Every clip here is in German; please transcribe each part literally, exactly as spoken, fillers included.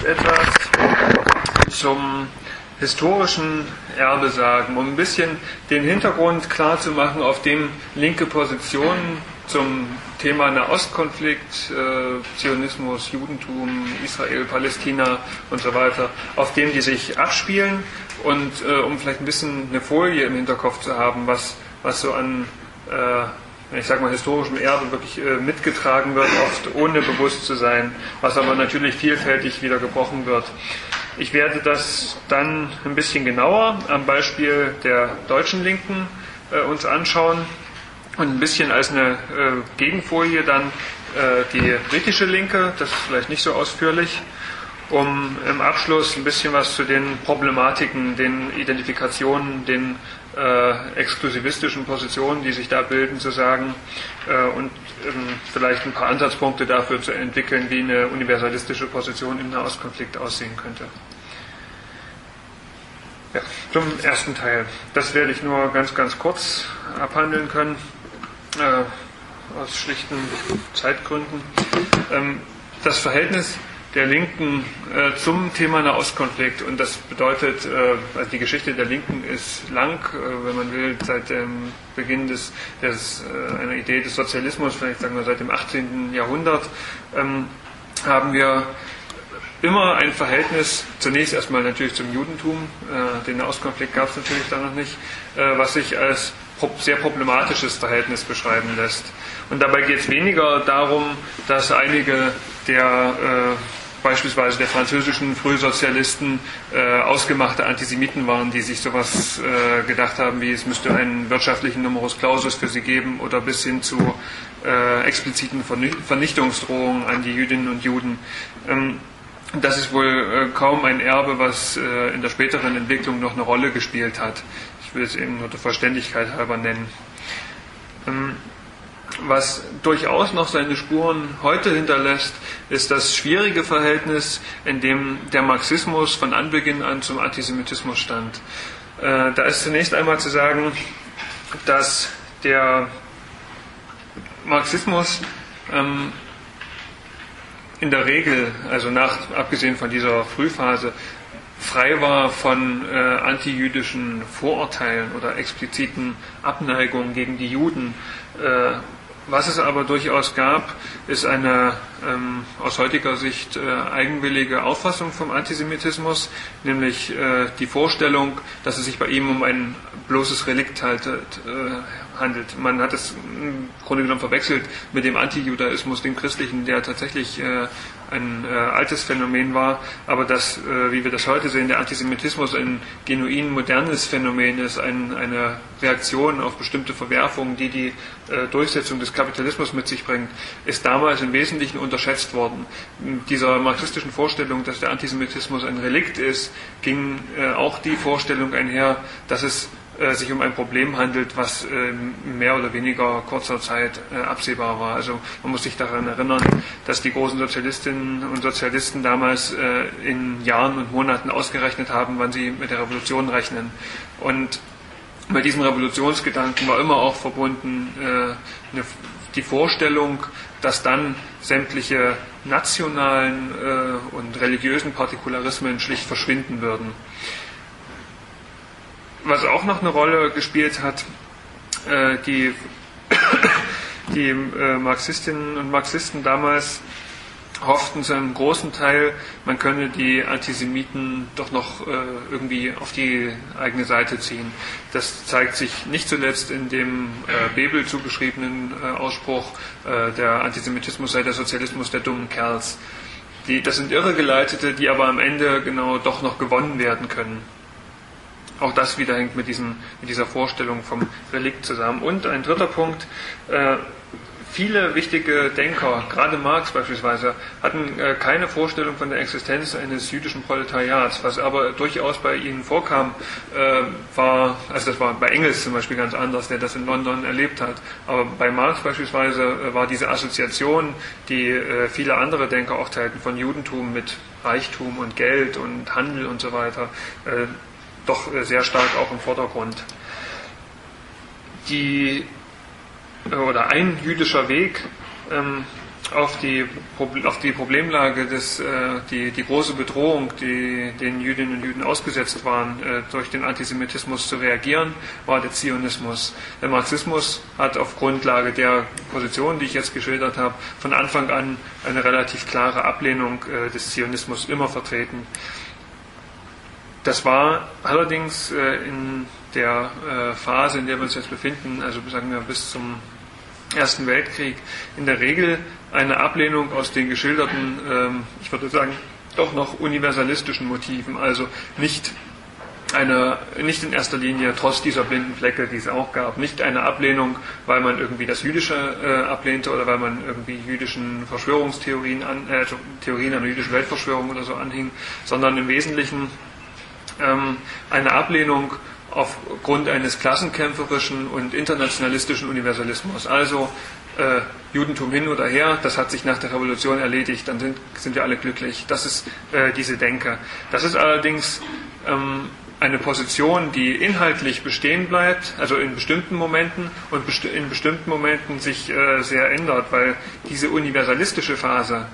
jetzt etwas zum historischen Erbe sagen, um ein bisschen den Hintergrund klar zu machen, auf dem linke Positionen zum Thema Nahostkonflikt, äh, Zionismus, Judentum, Israel, Palästina und so weiter, auf dem die sich abspielen und äh, um vielleicht ein bisschen eine Folie im Hinterkopf zu haben, was, was so an äh, ich sag mal historischem Erbe wirklich äh, mitgetragen wird, oft ohne bewusst zu sein, was aber natürlich vielfältig wieder gebrochen wird. Ich werde das dann ein bisschen genauer am Beispiel der deutschen Linken äh, uns anschauen und ein bisschen als eine äh, Gegenfolie dann äh, die britische Linke, das ist vielleicht nicht so ausführlich, um im Abschluss ein bisschen was zu den Problematiken, den Identifikationen, den äh, exklusivistischen Positionen, die sich da bilden, zu sagen äh, und ähm, vielleicht ein paar Ansatzpunkte dafür zu entwickeln, wie eine universalistische Position im Nahostkonflikt aussehen könnte. Ja, zum ersten Teil. Das werde ich nur ganz, ganz kurz abhandeln können, äh, aus schlichten Zeitgründen. Ähm, das Verhältnis der Linken äh, zum Thema Nahostkonflikt, und das bedeutet, äh, also die Geschichte der Linken ist lang, äh, wenn man will, seit dem Beginn des, des äh, einer Idee des Sozialismus, vielleicht sagen wir seit dem achtzehnten Jahrhundert, ähm, haben wir immer ein Verhältnis, zunächst erstmal natürlich zum Judentum, äh, den Nahostkonflikt gab es natürlich da noch nicht, äh, was sich als pro- sehr problematisches Verhältnis beschreiben lässt. Und dabei geht es weniger darum, dass einige der äh, beispielsweise der französischen Frühsozialisten äh, ausgemachte Antisemiten waren, die sich sowas äh, gedacht haben, wie es müsste einen wirtschaftlichen Numerus Clausus für sie geben, oder bis hin zu äh, expliziten Vernichtungsdrohungen an die Jüdinnen und Juden. Ähm, das ist wohl äh, kaum ein Erbe, was äh, in der späteren Entwicklung noch eine Rolle gespielt hat. Ich will es eben nur der Vollständigkeit halber nennen. Ähm, Was durchaus noch seine Spuren heute hinterlässt, ist das schwierige Verhältnis, in dem der Marxismus von Anbeginn an zum Antisemitismus stand. Äh, da ist zunächst einmal zu sagen, dass der Marxismus ähm, in der Regel, also nach, abgesehen von dieser Frühphase, frei war von äh, antijüdischen Vorurteilen oder expliziten Abneigungen gegen die Juden. Äh, Was es aber durchaus gab, ist eine ähm, aus heutiger Sicht äh, eigenwillige Auffassung vom Antisemitismus, nämlich äh, die Vorstellung, dass es sich bei ihm um ein bloßes Relikt haltet, äh, handelt. Man hat es im Grunde genommen verwechselt mit dem Antijudaismus, dem christlichen, der tatsächlich äh, ein äh, altes Phänomen war, aber dass, äh, wie wir das heute sehen, der Antisemitismus ein genuin modernes Phänomen ist, ein, eine Reaktion auf bestimmte Verwerfungen, die die äh, Durchsetzung des Kapitalismus mit sich bringt, ist damals im Wesentlichen unterschätzt worden. Mit dieser marxistischen Vorstellung, dass der Antisemitismus ein Relikt ist, ging äh, auch die Vorstellung einher, dass es äh, sich um ein Problem handelt, was äh, in mehr oder weniger kurzer Zeit äh, absehbar war. Also man muss sich daran erinnern, dass die großen Sozialistinnen und Sozialisten damals äh, in Jahren und Monaten ausgerechnet haben, wann sie mit der Revolution rechnen. Und bei diesem Revolutionsgedanken war immer auch verbunden äh, eine, die Vorstellung, dass dann sämtliche nationalen äh, und religiösen Partikularismen schlicht verschwinden würden. Was auch noch eine Rolle gespielt hat, äh, die, die äh, Marxistinnen und Marxisten damals hofften zu einem großen Teil, man könne die Antisemiten doch noch äh, irgendwie auf die eigene Seite ziehen. Das zeigt sich nicht zuletzt in dem äh, Bebel zugeschriebenen äh, Ausspruch, äh, der Antisemitismus sei der Sozialismus der dummen Kerls. Die, das sind Irregeleitete, die aber am Ende genau doch noch gewonnen werden können. Auch das wieder hängt mit, diesem, mit dieser Vorstellung vom Relikt zusammen. Und ein dritter Punkt, äh, viele wichtige Denker, gerade Marx beispielsweise, hatten äh, keine Vorstellung von der Existenz eines jüdischen Proletariats. Was aber durchaus bei ihnen vorkam, äh, war, also das war bei Engels zum Beispiel ganz anders, der das in London erlebt hat. Aber bei Marx beispielsweise äh, war diese Assoziation, die äh, viele andere Denker auch teilten, von Judentum mit Reichtum und Geld und Handel und so weiter, äh, doch sehr stark auch im Vordergrund. Die, oder ein jüdischer Weg, ähm, auf die, auf die Problemlage, des, äh, die, die große Bedrohung, die den Jüdinnen und Juden ausgesetzt waren, äh, durch den Antisemitismus zu reagieren, war der Zionismus. Der Marxismus hat auf Grundlage der Position, die ich jetzt geschildert habe, von Anfang an eine relativ klare Ablehnung äh, des Zionismus immer vertreten. Das war allerdings äh, in der äh, Phase, in der wir uns jetzt befinden, also sagen wir bis zum Ersten Weltkrieg, in der Regel eine Ablehnung aus den geschilderten, ähm, ich würde sagen, doch noch universalistischen Motiven, also nicht eine, nicht in erster Linie, trotz dieser blinden Flecke, die es auch gab, nicht eine Ablehnung, weil man irgendwie das Jüdische äh, ablehnte oder weil man irgendwie jüdischen Verschwörungstheorien, an, äh, Theorien einer jüdischen Weltverschwörung oder so anhing, sondern im Wesentlichen ähm, eine Ablehnung aufgrund eines klassenkämpferischen und internationalistischen Universalismus. Also äh, Judentum hin oder her, das hat sich nach der Revolution erledigt, dann sind, sind wir alle glücklich. Das ist äh, diese Denke. Das ist allerdings ähm, eine Position, die inhaltlich bestehen bleibt, also in bestimmten Momenten und besti- in bestimmten Momenten sich äh, sehr ändert, weil diese universalistische Phase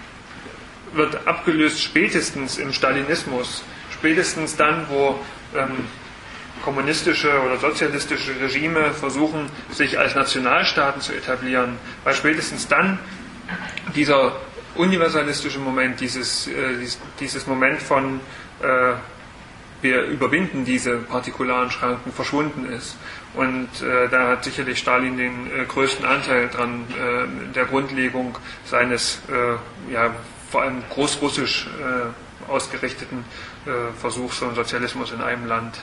wird abgelöst spätestens im Stalinismus, spätestens dann, wo ähm, kommunistische oder sozialistische Regime versuchen, sich als Nationalstaaten zu etablieren, weil spätestens dann dieser universalistische Moment, dieses, äh, dieses, dieses Moment von äh, wir überwinden diese partikularen Schranken, verschwunden ist. Und äh, da hat sicherlich Stalin den äh, größten Anteil dran, äh, der Grundlegung seines äh, ja, vor allem großrussisch äh, ausgerichteten äh, Versuchs von Sozialismus in einem Land.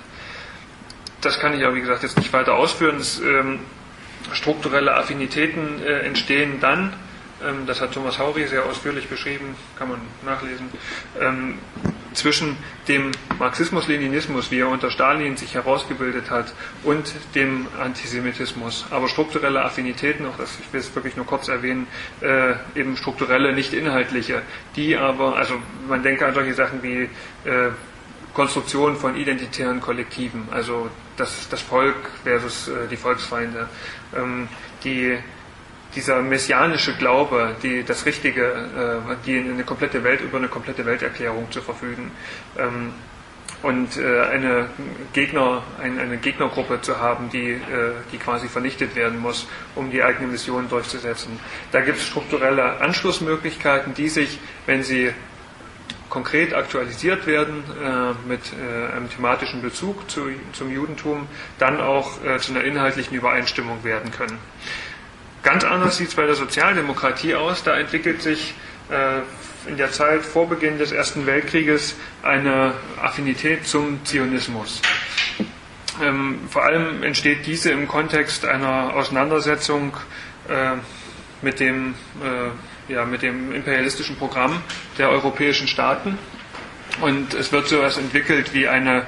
Das kann ich aber, wie gesagt, jetzt nicht weiter ausführen. Das, ähm, strukturelle Affinitäten äh, entstehen dann, ähm, das hat Thomas Haury sehr ausführlich beschrieben, kann man nachlesen, ähm, zwischen dem Marxismus-Leninismus, wie er unter Stalin sich herausgebildet hat, und dem Antisemitismus. Aber strukturelle Affinitäten, auch das, ich will es wirklich nur kurz erwähnen, äh, eben strukturelle, nicht inhaltliche, die aber, also man denke an solche Sachen wie äh, Konstruktion von identitären Kollektiven, also das, das Volk versus äh, die Volksfeinde, ähm, die, dieser messianische Glaube, die, das Richtige, äh, die eine komplette Welt, über eine komplette Welterklärung zu verfügen, ähm, und äh, eine Gegner, ein, eine Gegnergruppe zu haben, die, äh, die quasi vernichtet werden muss, um die eigene Mission durchzusetzen. Da gibt es strukturelle Anschlussmöglichkeiten, die sich, wenn sie konkret aktualisiert werden, äh, mit äh, einem thematischen Bezug zu, zum Judentum, dann auch äh, zu einer inhaltlichen Übereinstimmung werden können. Ganz anders sieht es bei der Sozialdemokratie aus. Da entwickelt sich äh, in der Zeit vor Beginn des Ersten Weltkrieges eine Affinität zum Zionismus. Ähm, vor allem entsteht diese im Kontext einer Auseinandersetzung äh, mit dem äh, Ja, mit dem imperialistischen Programm der europäischen Staaten, und es wird so etwas entwickelt wie eine,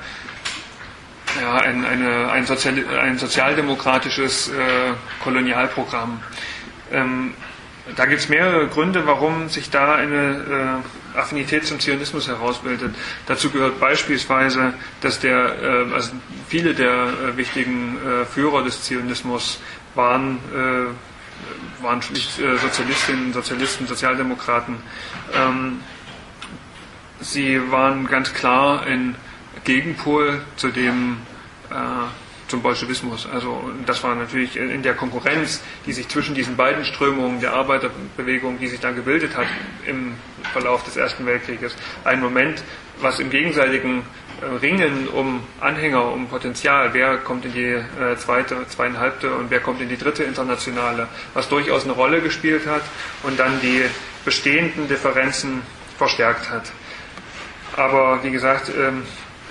ja, ein, eine, ein, Sozial, ein sozialdemokratisches äh, Kolonialprogramm. Ähm, da gibt es mehrere Gründe, warum sich da eine äh, Affinität zum Zionismus herausbildet. Dazu gehört beispielsweise, dass der, äh, also viele der äh, wichtigen äh, Führer des Zionismus waren äh, waren schlicht äh, Sozialistinnen, Sozialisten, Sozialdemokraten. Ähm, sie waren ganz klar ein Gegenpol zu dem, äh, zum Bolschewismus. Also das war natürlich in der Konkurrenz, die sich zwischen diesen beiden Strömungen der Arbeiterbewegung, die sich da gebildet hat im Verlauf des Ersten Weltkrieges, ein Moment, was im gegenseitigen Ringen um Anhänger, um Potenzial, wer kommt in die äh, zweite, zweieinhalbte und wer kommt in die dritte Internationale, was durchaus eine Rolle gespielt hat und dann die bestehenden Differenzen verstärkt hat. Aber wie gesagt, ähm,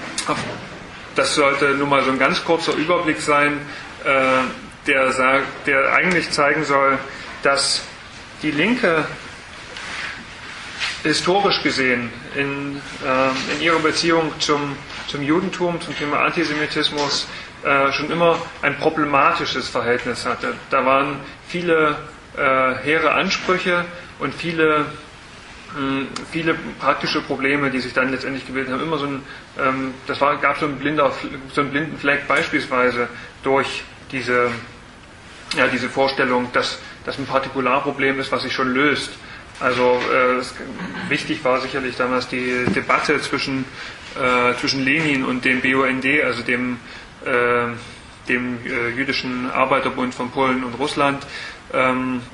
das sollte nun mal so ein ganz kurzer Überblick sein, äh, der, sagt, der eigentlich zeigen soll, dass die Linke historisch gesehen in, äh, in ihrer Beziehung zum, zum Judentum, zum Thema Antisemitismus äh, schon immer ein problematisches Verhältnis hatte. Da waren viele äh, hehre Ansprüche und viele, mh, viele praktische Probleme, die sich dann letztendlich gebildet haben. Immer so ein, ähm, das war, gab so einen, blinder, so einen blinden Fleck beispielsweise durch diese, ja, diese Vorstellung, dass das ein Partikularproblem ist, was sich schon löst. Also äh, es, wichtig war sicherlich damals die Debatte zwischen, äh, zwischen Lenin und dem B U N D, also dem, äh, dem äh, jüdischen Arbeiterbund von Polen und Russland, ähm,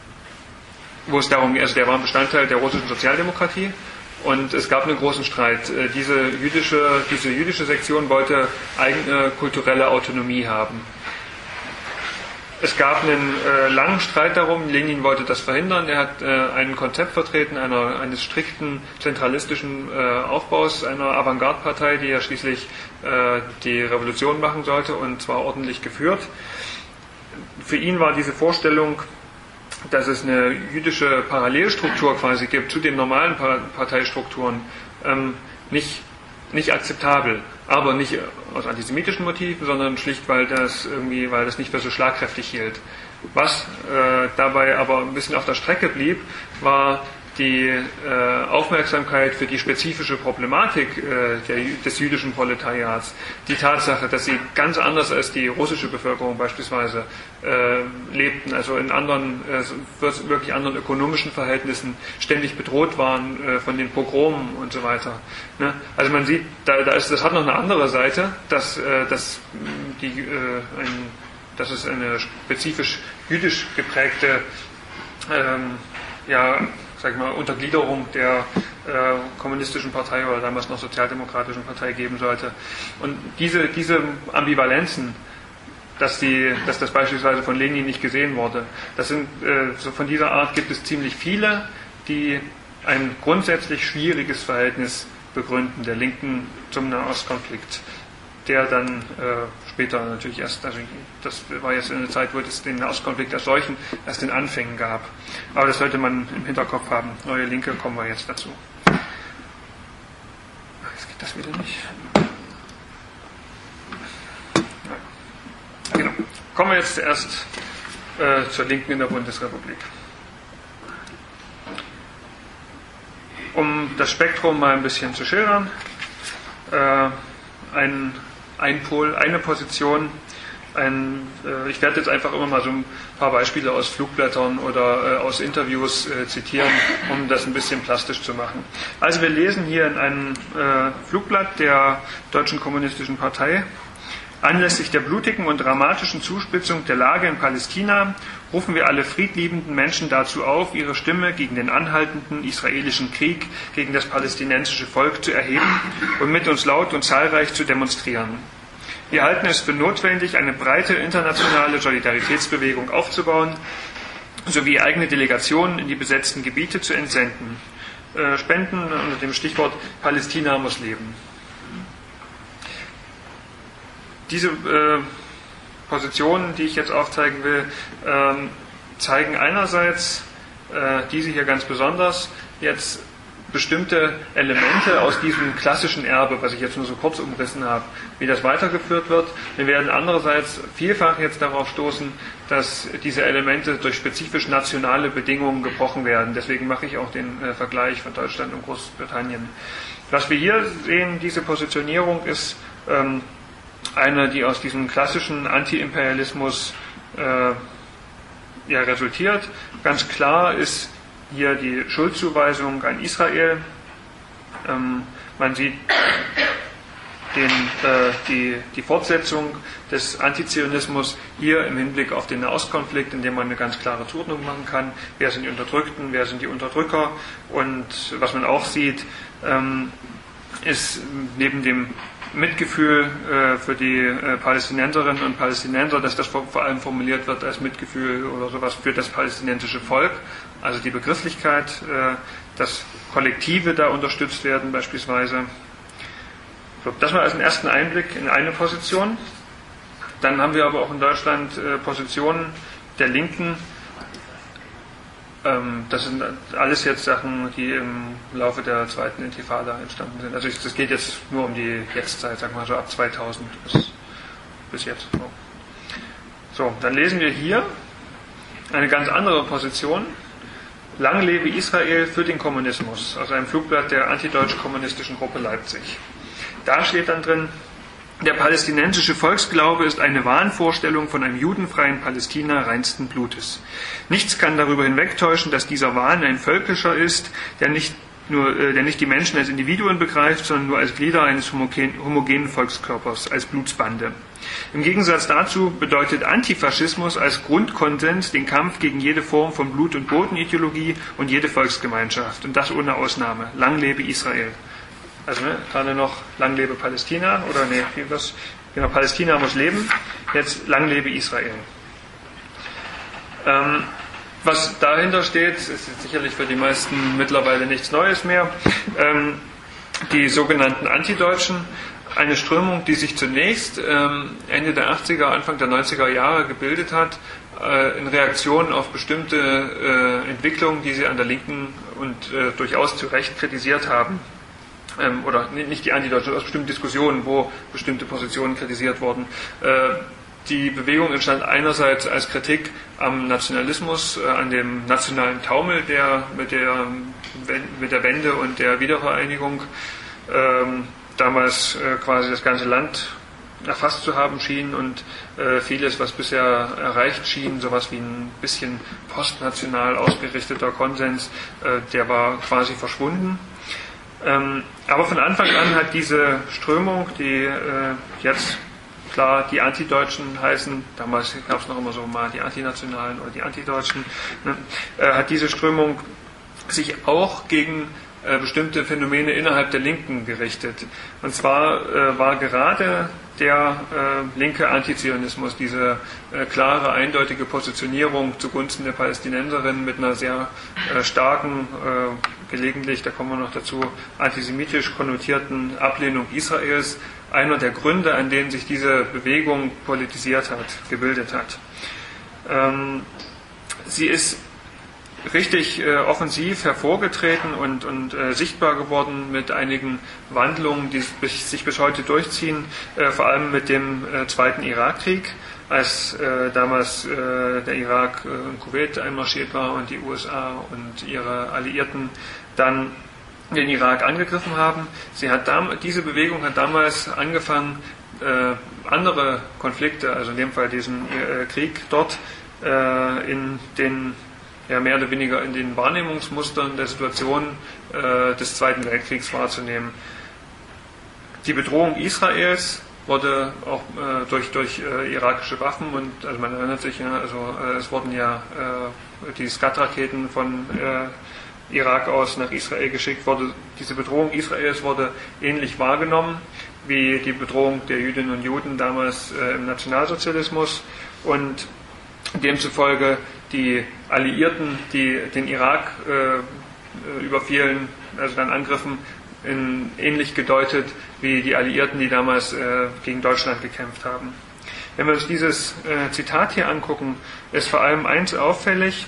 wo es darum, also der war ein Bestandteil der russischen Sozialdemokratie. Und es gab einen großen Streit. Diese jüdische, diese jüdische Sektion wollte eigene kulturelle Autonomie haben. Es gab einen äh, langen Streit darum. Lenin wollte das verhindern. Er hat äh, ein Konzept vertreten einer, eines strikten zentralistischen äh, Aufbaus einer Avantgarde-Partei, die ja schließlich äh, die Revolution machen sollte, und zwar ordentlich geführt. Für ihn war diese Vorstellung, dass es eine jüdische Parallelstruktur quasi gibt zu den normalen Parteistrukturen, ähm, nicht, nicht akzeptabel. Aber nicht aus antisemitischen Motiven, sondern schlicht, weil das irgendwie, weil das nicht für so schlagkräftig hielt. Was äh, dabei aber ein bisschen auf der Strecke blieb, war die äh, Aufmerksamkeit für die spezifische Problematik äh, der, des jüdischen Proletariats. Die Tatsache, dass sie ganz anders als die russische Bevölkerung beispielsweise äh, lebten, also in anderen, äh, wirklich anderen ökonomischen Verhältnissen, ständig bedroht waren äh, von den Pogromen und so weiter. Ne? Also man sieht, da, da ist, das hat noch eine andere Seite, dass, äh, dass, die, äh, ein, dass es eine spezifisch jüdisch geprägte ähm, ja, sag ich mal, Untergliederung der äh, kommunistischen Partei oder damals noch sozialdemokratischen Partei geben sollte. Und diese, diese Ambivalenzen, dass, die, dass das beispielsweise von Lenin nicht gesehen wurde, das sind, äh, so von dieser Art gibt es ziemlich viele, die ein grundsätzlich schwieriges Verhältnis begründen, der Linken zum Nahostkonflikt, der dann äh, später natürlich erst, also das war jetzt eine Zeit, wo es den Nahostkonflikt als solchen erst in Anfängen gab. Aber das sollte man im Hinterkopf haben. Neue Linke, kommen wir jetzt dazu. Jetzt geht das wieder nicht. Ja, genau. Kommen wir jetzt zuerst äh, zur Linken in der Bundesrepublik. Um das Spektrum mal ein bisschen zu schildern, äh, ein Ein Pol, eine Position, ein, äh, ich werde jetzt einfach immer mal so ein paar Beispiele aus Flugblättern oder äh, aus Interviews äh, zitieren, um das ein bisschen plastisch zu machen. Also wir lesen hier in einem äh, Flugblatt der Deutschen Kommunistischen Partei: Anlässlich der blutigen und dramatischen Zuspitzung der Lage in Palästina rufen wir alle friedliebenden Menschen dazu auf, ihre Stimme gegen den anhaltenden israelischen Krieg gegen das palästinensische Volk zu erheben und mit uns laut und zahlreich zu demonstrieren. Wir halten es für notwendig, eine breite internationale Solidaritätsbewegung aufzubauen, sowie eigene Delegationen in die besetzten Gebiete zu entsenden. Äh, Spenden unter dem Stichwort Palästina muss leben. Diese äh, Positionen, die ich jetzt aufzeigen will, ähm, zeigen einerseits, äh, diese hier ganz besonders, jetzt bestimmte Elemente aus diesem klassischen Erbe, was ich jetzt nur so kurz umrissen habe, wie das weitergeführt wird. Wir werden andererseits vielfach jetzt darauf stoßen, dass diese Elemente durch spezifisch nationale Bedingungen gebrochen werden. Deswegen mache ich auch den äh, Vergleich von Deutschland und Großbritannien. Was wir hier sehen, diese Positionierung ist ähm, eine, die aus diesem klassischen Anti-Imperialismus äh, ja, resultiert. Ganz klar ist hier die Schuldzuweisung an Israel. Ähm, man sieht den, äh, die, die Fortsetzung des Antizionismus hier im Hinblick auf den Nahostkonflikt, indem man eine ganz klare Zuordnung machen kann. Wer sind die Unterdrückten, wer sind die Unterdrücker? Und was man auch sieht, ähm, ist neben dem Mitgefühl äh, für die äh, Palästinenserinnen und Palästinenser, dass das vor, vor allem formuliert wird als Mitgefühl oder sowas für das palästinensische Volk, also die Begrifflichkeit, äh, dass Kollektive da unterstützt werden beispielsweise. So, das mal als einen ersten Einblick in eine Position. Dann haben wir aber auch in Deutschland äh, Positionen der Linken. Ähm, das sind alles jetzt Sachen, die im Laufe der zweiten Intifada entstanden sind. Also das geht jetzt nur um die Jetztzeit, sagen wir mal so ab zweitausend bis, bis jetzt. So. so, dann lesen wir hier eine ganz andere Position. Lang lebe Israel für den Kommunismus, aus einem Flugblatt der antideutsch-kommunistischen Gruppe Leipzig. Da steht dann drin: Der palästinensische Volksglaube ist eine Wahnvorstellung von einem judenfreien Palästina reinsten Blutes. Nichts kann darüber hinwegtäuschen, dass dieser Wahn ein völkischer ist, der nicht nur, äh, der nicht die Menschen als Individuen begreift, sondern nur als Glieder eines homogen, homogenen Volkskörpers, als Blutsbande. Im Gegensatz dazu bedeutet Antifaschismus als Grundkonsens den Kampf gegen jede Form von Blut- und Bodenideologie und jede Volksgemeinschaft. Und das ohne Ausnahme. Lang lebe Israel. Also ne, gerade noch lang lebe Palästina, oder ne, was? Genau, Palästina muss leben, jetzt lang lebe Israel. Ähm, was dahinter steht, ist sicherlich für die meisten mittlerweile nichts Neues mehr. Ähm, die sogenannten Antideutschen, eine Strömung, die sich zunächst ähm, Ende der achtziger, Anfang der neunziger Jahre gebildet hat, äh, in Reaktion auf bestimmte äh, Entwicklungen, die sie an der Linken und äh, durchaus zu Recht kritisiert haben. Ähm, oder nicht die Antideutschen, aus bestimmten Diskussionen, wo bestimmte Positionen kritisiert wurden. Äh, die Bewegung entstand einerseits als Kritik am Nationalismus, äh, an dem nationalen Taumel, der mit der, mit der Wende und der Wiedervereinigung ähm, damals äh, quasi das ganze Land erfasst zu haben schien und äh, vieles, was bisher erreicht schien, sowas wie ein bisschen postnational ausgerichteter Konsens, äh, der war quasi verschwunden. Ähm, aber von Anfang an hat diese Strömung, die äh, jetzt klar die Antideutschen heißen, damals gab es noch immer so mal die Antinationalen oder die Antideutschen, ne, äh, hat diese Strömung sich auch gegen äh, bestimmte Phänomene innerhalb der Linken gerichtet. Und zwar äh, war gerade der äh, linke Antizionismus, diese äh, klare, eindeutige Positionierung zugunsten der Palästinenserinnen mit einer sehr äh, starken, äh, gelegentlich, da kommen wir noch dazu, antisemitisch konnotierten Ablehnung Israels, einer der Gründe, an denen sich diese Bewegung politisiert hat, gebildet hat. Ähm, sie ist richtig äh, offensiv hervorgetreten und, und äh, sichtbar geworden mit einigen Wandlungen, die sich bis heute durchziehen, äh, vor allem mit dem äh, Zweiten Irakkrieg, als äh, damals äh, der Irak äh, in Kuwait einmarschiert war und die U S A und ihre Alliierten dann den Irak angegriffen haben. Sie hat dam- diese Bewegung hat damals angefangen, äh, andere Konflikte, also in dem Fall diesen äh, Krieg dort, äh, in den ja, mehr oder weniger in den Wahrnehmungsmustern der Situation äh, des Zweiten Weltkriegs wahrzunehmen. Die Bedrohung Israels wurde auch äh, durch, durch äh, irakische Waffen und also man erinnert sich ja, also äh, es wurden ja äh, die Scud-Raketen von äh, Irak aus nach Israel geschickt, wurde diese Bedrohung Israels wurde ähnlich wahrgenommen wie die Bedrohung der Jüdinnen und Juden damals äh, im Nationalsozialismus und demzufolge die Alliierten, die den Irak äh, überfielen, also dann angriffen, in, ähnlich gedeutet wie die Alliierten, die damals äh, gegen Deutschland gekämpft haben. Wenn wir uns dieses äh, Zitat hier angucken, ist vor allem eins auffällig: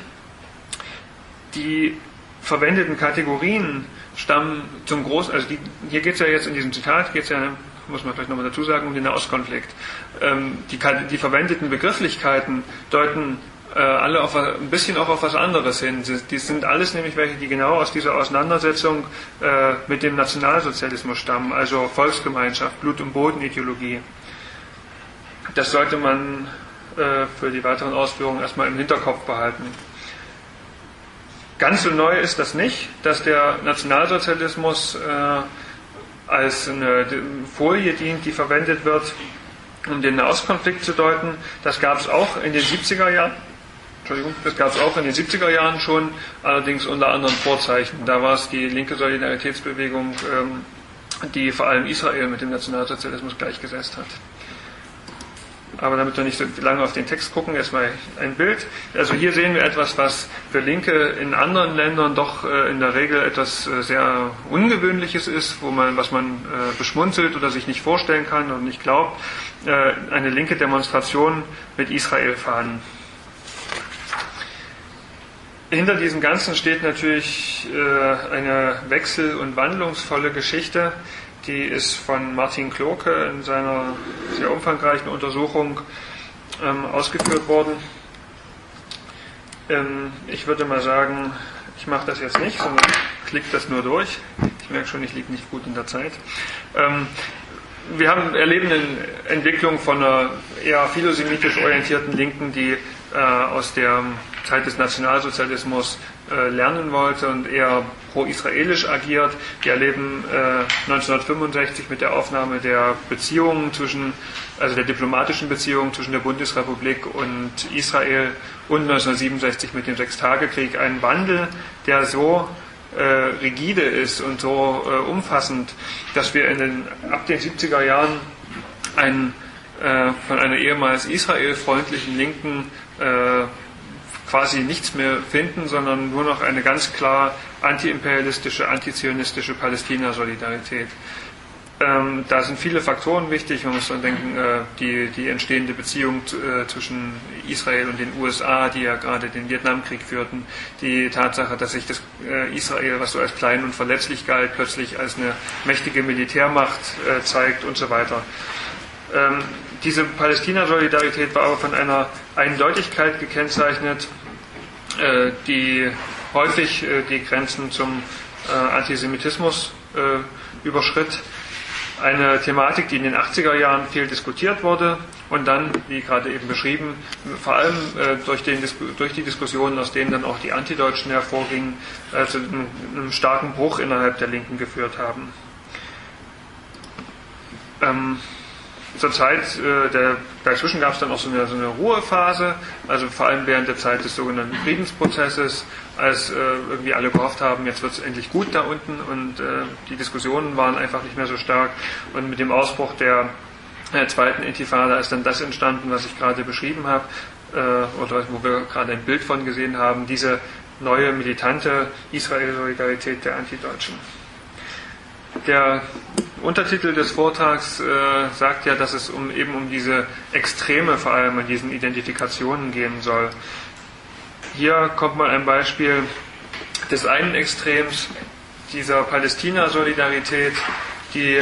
Die verwendeten Kategorien stammen zum Großen, also die, hier geht es ja jetzt in diesem Zitat, geht es ja, muss man vielleicht nochmal dazu sagen, um den Nahostkonflikt. Ähm, die, die verwendeten Begrifflichkeiten deuten äh, alle auf, ein bisschen auch auf was anderes hin. Die sind alles nämlich welche, die genau aus dieser Auseinandersetzung äh, mit dem Nationalsozialismus stammen, also Volksgemeinschaft, Blut- und Bodenideologie. Das sollte man äh, für die weiteren Ausführungen erstmal im Hinterkopf behalten. Ganz so neu ist das nicht, dass der Nationalsozialismus äh, als eine Folie dient, die verwendet wird, um den Nahostkonflikt zu deuten. Das gab es auch in den siebziger Jahren. Entschuldigung, das gab es auch in den siebziger Jahren schon, allerdings unter anderen Vorzeichen. Da war es die linke Solidaritätsbewegung, ähm, die vor allem Israel mit dem Nationalsozialismus gleichgesetzt hat. Aber damit wir nicht so lange auf den Text gucken, erstmal ein Bild. Also hier sehen wir etwas, was für Linke in anderen Ländern doch äh, in der Regel etwas äh, sehr Ungewöhnliches ist, wo man, was man äh, beschmunzelt oder sich nicht vorstellen kann und nicht glaubt. Äh, eine linke Demonstration mit Israel-Fahnen. Hinter diesem Ganzen steht natürlich äh, eine wechsel- und wandlungsvolle Geschichte. Die ist von Martin Kloke in seiner sehr umfangreichen Untersuchung ähm, ausgeführt worden. Ähm, ich würde mal sagen, ich mache das jetzt nicht, sondern klicke das nur durch. Ich merke schon, ich liege nicht gut in der Zeit. Ähm, wir haben, erleben eine Entwicklung von einer eher philosemitisch orientierten Linken, die äh, aus der Zeit des Nationalsozialismus äh, lernen wollte und eher pro-israelisch agiert. Wir erleben äh, neunzehnhundertfünfundsechzig mit der Aufnahme der Beziehungen zwischen, also der diplomatischen Beziehungen zwischen der Bundesrepublik und Israel und neunzehnhundertsiebenundsechzig mit dem Sechstagekrieg einen Wandel, der so äh, rigide ist und so äh, umfassend, dass wir in den, ab den siebziger Jahren einen, äh, von einer ehemals israelfreundlichen Linken äh, quasi nichts mehr finden, sondern nur noch eine ganz klar antiimperialistische, antizionistische Palästina-Solidarität. Ähm, da sind viele Faktoren wichtig. Man muss dann denken, äh, die, die entstehende Beziehung äh, zwischen Israel und den U S A, die ja gerade den Vietnamkrieg führten, die Tatsache, dass sich das äh, Israel, was so als klein und verletzlich galt, plötzlich als eine mächtige Militärmacht äh, zeigt und so weiter. Ähm, diese Palästina-Solidarität war aber von einer Eindeutigkeit gekennzeichnet, äh, die häufig äh, die Grenzen zum äh, Antisemitismus äh, überschritt. Eine Thematik, die in den achtziger Jahren viel diskutiert wurde und dann, wie gerade eben beschrieben, vor allem äh, durch, den, durch die Diskussionen, aus denen dann auch die Antideutschen hervorgingen, äh, zu einem, einem starken Bruch innerhalb der Linken geführt haben. Ähm, Zur Zeit, äh, der, dazwischen gab es dann auch so eine, so eine Ruhephase, also vor allem während der Zeit des sogenannten Friedensprozesses, als äh, irgendwie alle gehofft haben, jetzt wird es endlich gut da unten und äh, die Diskussionen waren einfach nicht mehr so stark. Und mit dem Ausbruch der, der zweiten Intifada ist dann das entstanden, was ich gerade beschrieben habe, äh, oder wo wir gerade ein Bild von gesehen haben, diese neue militante Israel-Solidarität der Antideutschen. Der Untertitel des Vortrags äh, sagt ja, dass es um, eben um diese Extreme vor allem an diesen Identifikationen gehen soll. Hier kommt mal ein Beispiel des einen Extrems dieser Palästina-Solidarität, die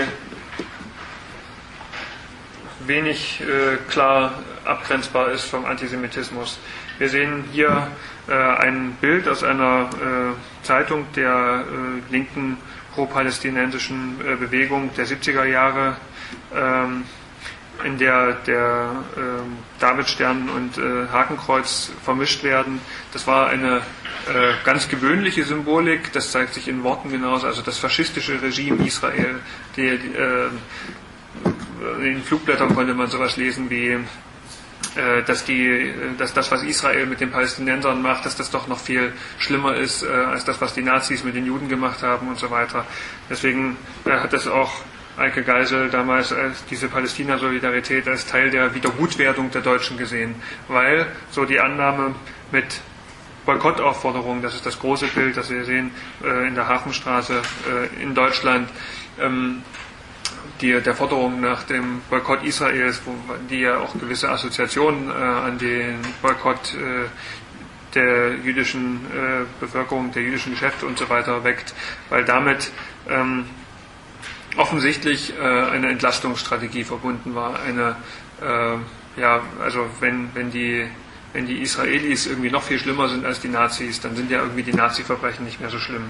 wenig äh, klar abgrenzbar ist vom Antisemitismus. Wir sehen hier äh, ein Bild aus einer äh, Zeitung der äh, linken pro-palästinensischen äh, Bewegung der siebziger Jahre, ähm, in der der äh, Davidstern und äh, Hakenkreuz vermischt werden. Das war eine äh, ganz gewöhnliche Symbolik, das zeigt sich in Worten genauso, also das faschistische Regime Israel. Die, die, äh, in den Flugblättern konnte man sowas lesen wie Dass, die, dass das, was Israel mit den Palästinensern macht, dass das doch noch viel schlimmer ist, äh, als das, was die Nazis mit den Juden gemacht haben und so weiter. Deswegen äh, hat es auch Eike Geisel damals als diese Palästina-Solidarität als Teil der Wiedergutwerdung der Deutschen gesehen, weil so die Annahme mit Boykottaufforderungen, das ist das große Bild, das wir sehen äh, in der Hafenstraße äh, in Deutschland, ähm, Die, der Forderung nach dem Boykott Israels, wo, die ja auch gewisse Assoziationen äh, an den Boykott äh, der jüdischen äh, Bevölkerung, der jüdischen Geschäfte und so weiter weckt, weil damit ähm, offensichtlich äh, eine Entlastungsstrategie verbunden war. Eine, äh, ja, also wenn, wenn die wenn die Israelis irgendwie noch viel schlimmer sind als die Nazis, dann sind ja irgendwie die Nazi-Verbrechen nicht mehr so schlimm.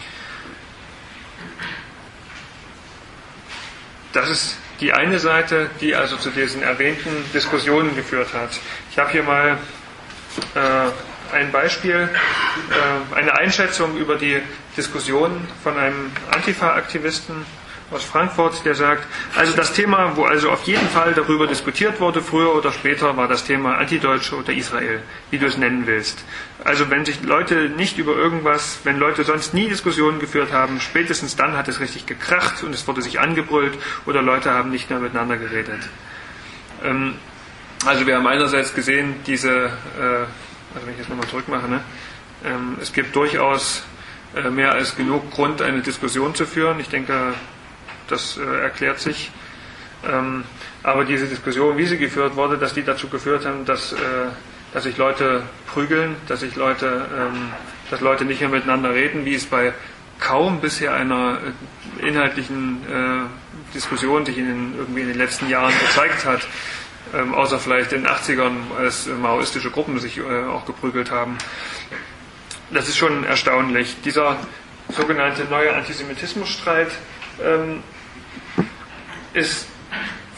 Das ist die eine Seite, die also zu diesen erwähnten Diskussionen geführt hat. Ich habe hier mal äh, ein Beispiel, äh, eine Einschätzung über die Diskussion von einem Antifa-Aktivisten aus Frankfurt, der sagt, also das Thema, wo also auf jeden Fall darüber diskutiert wurde, früher oder später, war das Thema Antideutsche oder Israel, wie du es nennen willst. Also wenn sich Leute nicht über irgendwas, wenn Leute sonst nie Diskussionen geführt haben, spätestens dann hat es richtig gekracht und es wurde sich angebrüllt oder Leute haben nicht mehr miteinander geredet. Ähm, also wir haben einerseits gesehen, diese, äh, also wenn ich jetzt nochmal zurückmache, ne, ähm, es gibt durchaus äh, mehr als genug Grund, eine Diskussion zu führen. Ich denke, das äh, erklärt sich. Ähm, aber diese Diskussion, wie sie geführt wurde, dass die dazu geführt haben, dass, äh, dass sich Leute prügeln, dass sich Leute, ähm, dass Leute nicht mehr miteinander reden, wie es bei kaum bisher einer äh, inhaltlichen äh, Diskussion sich in den, irgendwie in den letzten Jahren gezeigt hat, ähm, außer vielleicht in den achtzigern, als äh, maoistische Gruppen sich äh, auch geprügelt haben. Das ist schon erstaunlich. Dieser sogenannte neue Antisemitismusstreit ähm, ist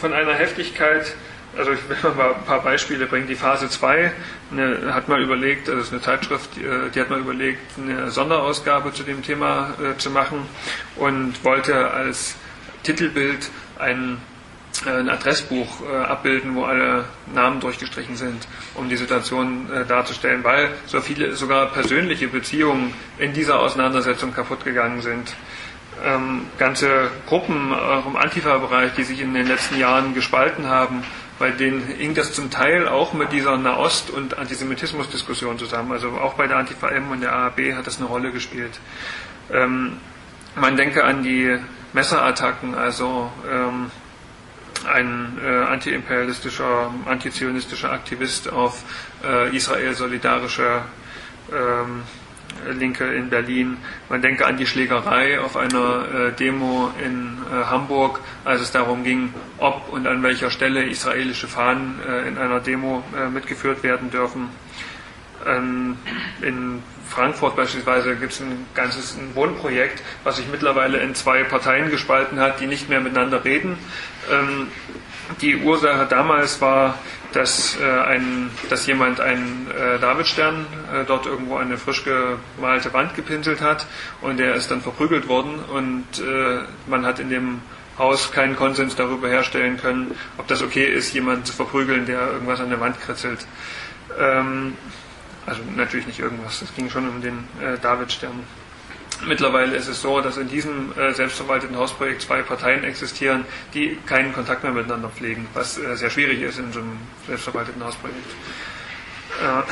von einer Heftigkeit, also ich will mal ein paar Beispiele bringen. Die Phase zwei eine, hat mal überlegt, das ist eine Zeitschrift, die, die hat mal überlegt, eine Sonderausgabe zu dem Thema äh, zu machen und wollte als Titelbild ein, äh, ein Adressbuch äh, abbilden, wo alle Namen durchgestrichen sind, um die Situation äh, darzustellen, weil so viele, sogar persönliche Beziehungen in dieser Auseinandersetzung kaputt gegangen sind. Ähm, ganze Gruppen auch im Antifa-Bereich, die sich in den letzten Jahren gespalten haben, bei denen hing das zum Teil auch mit dieser Nahost- und Antisemitismus-Diskussion zusammen. Also auch bei der Antifa-M und der A A B hat das eine Rolle gespielt. Ähm, man denke an die Messerattacken, also ähm, ein äh, antiimperialistischer, antizionistischer Aktivist auf äh, Israel-solidarische ähm, Linke in Berlin. Man denke an die Schlägerei auf einer äh, Demo in äh, Hamburg, als es darum ging, ob und an welcher Stelle israelische Fahnen äh, in einer Demo äh, mitgeführt werden dürfen. Ähm, in Frankfurt beispielsweise gibt es ein ganzes ein Wohnprojekt, was sich mittlerweile in zwei Parteien gespalten hat, die nicht mehr miteinander reden. Ähm, die Ursache damals war, dass, äh, ein, dass jemand einen äh, Davidstern äh, dort irgendwo eine frisch gemalte Wand gepinselt hat und der ist dann verprügelt worden und äh, man hat in dem Haus keinen Konsens darüber herstellen können, ob das okay ist, jemanden zu verprügeln, der irgendwas an der Wand kritzelt. Ähm, also natürlich nicht irgendwas, es ging schon um den äh, Davidstern. Mittlerweile ist es so, dass in diesem äh, selbstverwalteten Hausprojekt zwei Parteien existieren, die keinen Kontakt mehr miteinander pflegen, was äh, sehr schwierig ist in so einem selbstverwalteten Hausprojekt. Äh,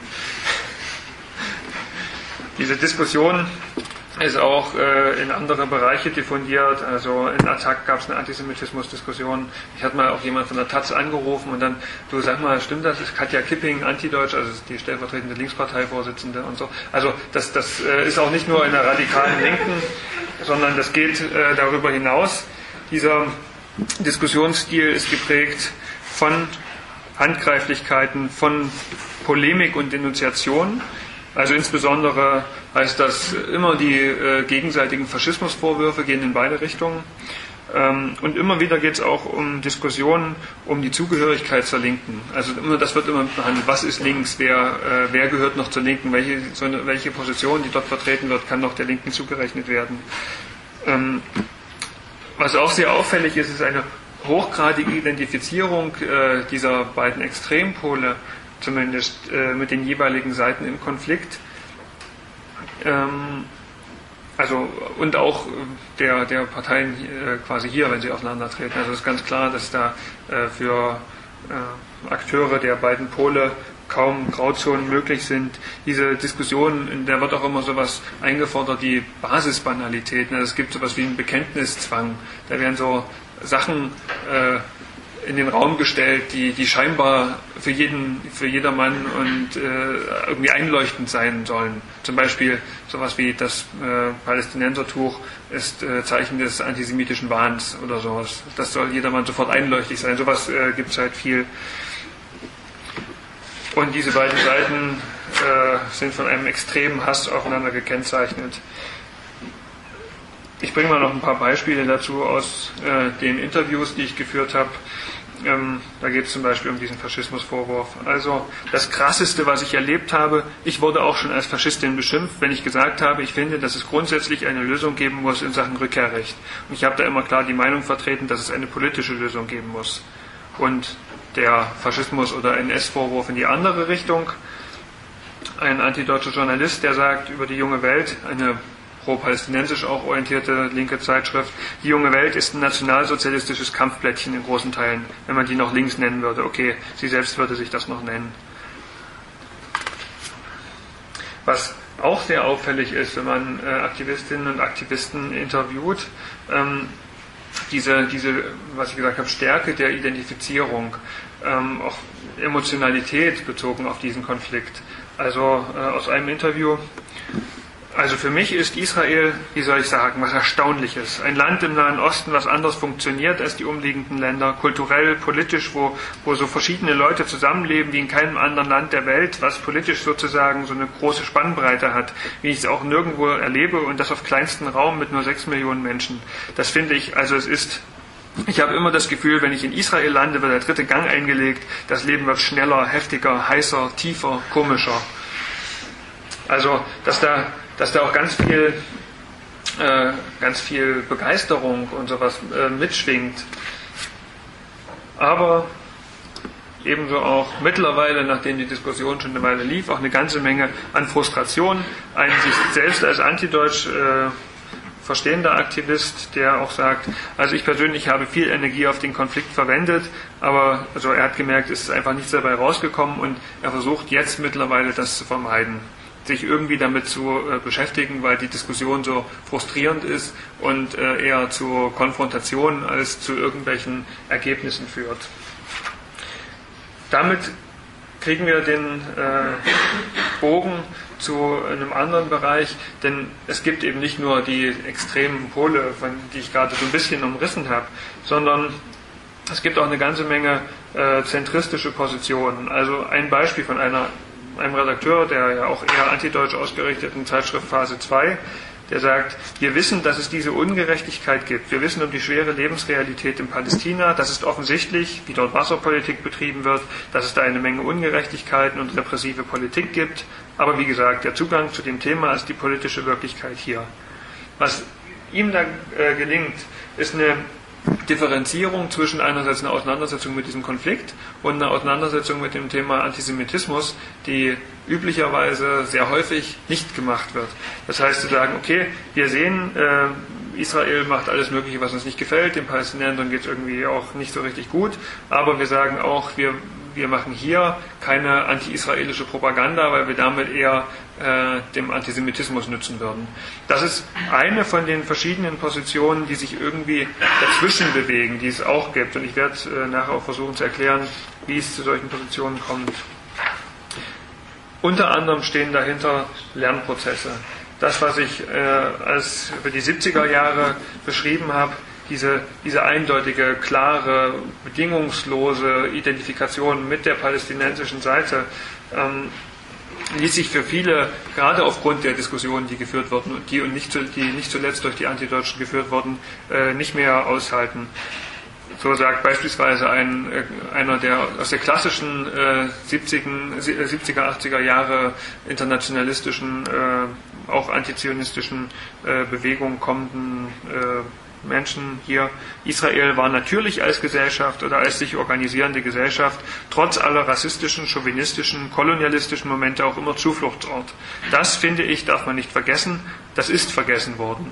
diese Diskussion ist auch äh, in andere Bereiche diffundiert. Also in Attac gab es eine Antisemitismus-Diskussion. Ich hatte mal auch jemand von der Taz angerufen und dann, du sag mal, stimmt das? Ist Katja Kipping antideutsch, also die stellvertretende Linksparteivorsitzende und so. Also das, das äh, ist auch nicht nur in der radikalen Linken, sondern das geht äh, darüber hinaus. Dieser Diskussionsstil ist geprägt von Handgreiflichkeiten, von Polemik und Denunziation. Also insbesondere heißt das immer, die äh, gegenseitigen Faschismusvorwürfe gehen in beide Richtungen. Ähm, und immer wieder geht es auch um Diskussionen um die Zugehörigkeit zur Linken. Also immer, das wird immer behandelt, was ist links, wer, äh, wer gehört noch zur Linken, welche, so eine, welche Position, die dort vertreten wird, kann noch der Linken zugerechnet werden. Ähm, was auch sehr auffällig ist, ist eine hochgradige Identifizierung äh, dieser beiden Extrempole, zumindest äh, mit den jeweiligen Seiten im Konflikt. Ähm, also und auch der, der Parteien äh, quasi hier, wenn sie aufeinandertreten. Also es ist ganz klar, dass da äh, für äh, Akteure der beiden Pole kaum Grauzonen möglich sind. Diese Diskussion, in der wird auch immer sowas eingefordert, die Basisbanalitäten. Also es gibt sowas wie einen Bekenntniszwang. Da werden so Sachen äh, in den Raum gestellt, die, die scheinbar für jeden, für jedermann und äh, irgendwie einleuchtend sein sollen. Zum Beispiel sowas wie das äh, Palästinensertuch ist äh, Zeichen des antisemitischen Wahns oder sowas. Das soll jedermann sofort einleuchtig sein. Sowas äh, gibt es halt viel. Und diese beiden Seiten äh, sind von einem extremen Hass aufeinander gekennzeichnet. Ich bringe mal noch ein paar Beispiele dazu aus äh, den Interviews, die ich geführt habe. Ähm, da geht es zum Beispiel um diesen Faschismusvorwurf. Also das Krasseste, was ich erlebt habe, ich wurde auch schon als Faschistin beschimpft, wenn ich gesagt habe, ich finde, dass es grundsätzlich eine Lösung geben muss in Sachen Rückkehrrecht. Und ich habe da immer klar die Meinung vertreten, dass es eine politische Lösung geben muss. Und der Faschismus- oder N S-Vorwurf in die andere Richtung. Ein antideutscher Journalist, der sagt über die Junge Welt, eine pro-palästinensisch auch orientierte linke Zeitschrift, die Junge Welt ist ein nationalsozialistisches Kampfblättchen in großen Teilen, wenn man die noch links nennen würde. Okay, sie selbst würde sich das noch nennen. Was auch sehr auffällig ist, wenn man äh, Aktivistinnen und Aktivisten interviewt, ähm, diese, diese, was ich gesagt habe, Stärke der Identifizierung, ähm, auch Emotionalität bezogen auf diesen Konflikt. Also äh, aus einem Interview: Also für mich ist Israel, wie soll ich sagen, was Erstaunliches. Ein Land im Nahen Osten, was anders funktioniert als die umliegenden Länder, kulturell, politisch, wo, wo so verschiedene Leute zusammenleben wie in keinem anderen Land der Welt, was politisch sozusagen so eine große Spannbreite hat, wie ich es auch nirgendwo erlebe, und das auf kleinstem Raum mit nur sechs Millionen Menschen. Das finde ich, also es ist Ich habe immer das Gefühl, wenn ich in Israel lande, wird der dritte Gang eingelegt, das Leben wird schneller, heftiger, heißer, tiefer, komischer. Also, dass da, dass da auch ganz viel, äh, ganz viel Begeisterung und sowas äh, mitschwingt. Aber ebenso auch mittlerweile, nachdem die Diskussion schon eine Weile lief, auch eine ganze Menge an Frustration. Ein sich selbst als antideutsch äh, verstehender Aktivist, der auch sagt, also ich persönlich habe viel Energie auf den Konflikt verwendet, aber also er hat gemerkt, es ist einfach nichts dabei rausgekommen und er versucht jetzt mittlerweile das zu vermeiden, sich irgendwie damit zu äh, beschäftigen, weil die Diskussion so frustrierend ist und äh, eher zu Konfrontationen als zu irgendwelchen Ergebnissen führt. Damit kriegen wir den äh, Bogen zu einem anderen Bereich, denn es gibt eben nicht nur die extremen Pole, von die ich gerade so ein bisschen umrissen habe, sondern es gibt auch eine ganze Menge äh, zentristische Positionen. Also ein Beispiel von einer, einem Redakteur, der ja auch eher antideutsch ausgerichteten Zeitschrift Phase zwei, der sagt, wir wissen, dass es diese Ungerechtigkeit gibt. Wir wissen um die schwere Lebensrealität in Palästina. Das ist offensichtlich, wie dort Wasserpolitik betrieben wird, dass es da eine Menge Ungerechtigkeiten und repressive Politik gibt. Aber wie gesagt, der Zugang zu dem Thema ist die politische Wirklichkeit hier. Was ihm da äh, gelingt, ist eine Differenzierung zwischen einerseits einer Auseinandersetzung mit diesem Konflikt und einer Auseinandersetzung mit dem Thema Antisemitismus, die üblicherweise sehr häufig nicht gemacht wird. Das heißt, zu sagen, okay, wir sehen, äh, Israel macht alles Mögliche, was uns nicht gefällt, den Palästinensern geht es irgendwie auch nicht so richtig gut, aber wir sagen auch, wir, wir machen hier keine anti-israelische Propaganda, weil wir damit eher äh, dem Antisemitismus nützen würden. Das ist eine von den verschiedenen Positionen, die sich irgendwie dazwischen bewegen, die es auch gibt. Und ich werde äh, nachher auch versuchen zu erklären, wie es zu solchen Positionen kommt. Unter anderem stehen dahinter Lernprozesse. Das, was ich äh, als für die siebziger Jahre beschrieben habe, diese, diese eindeutige, klare, bedingungslose Identifikation mit der palästinensischen Seite, ähm, ließ sich für viele, gerade aufgrund der Diskussionen, die geführt wurden und die, und nicht, die nicht zuletzt durch die Antideutschen geführt wurden, äh, nicht mehr aushalten. So sagt beispielsweise ein, einer der aus der klassischen äh, siebziger, achtziger Jahre internationalistischen, äh, auch antizionistischen äh, Bewegung kommenden äh, Menschen hier, Israel war natürlich als Gesellschaft oder als sich organisierende Gesellschaft trotz aller rassistischen, chauvinistischen, kolonialistischen Momente auch immer Zufluchtsort. Das, finde ich, darf man nicht vergessen. Das ist vergessen worden.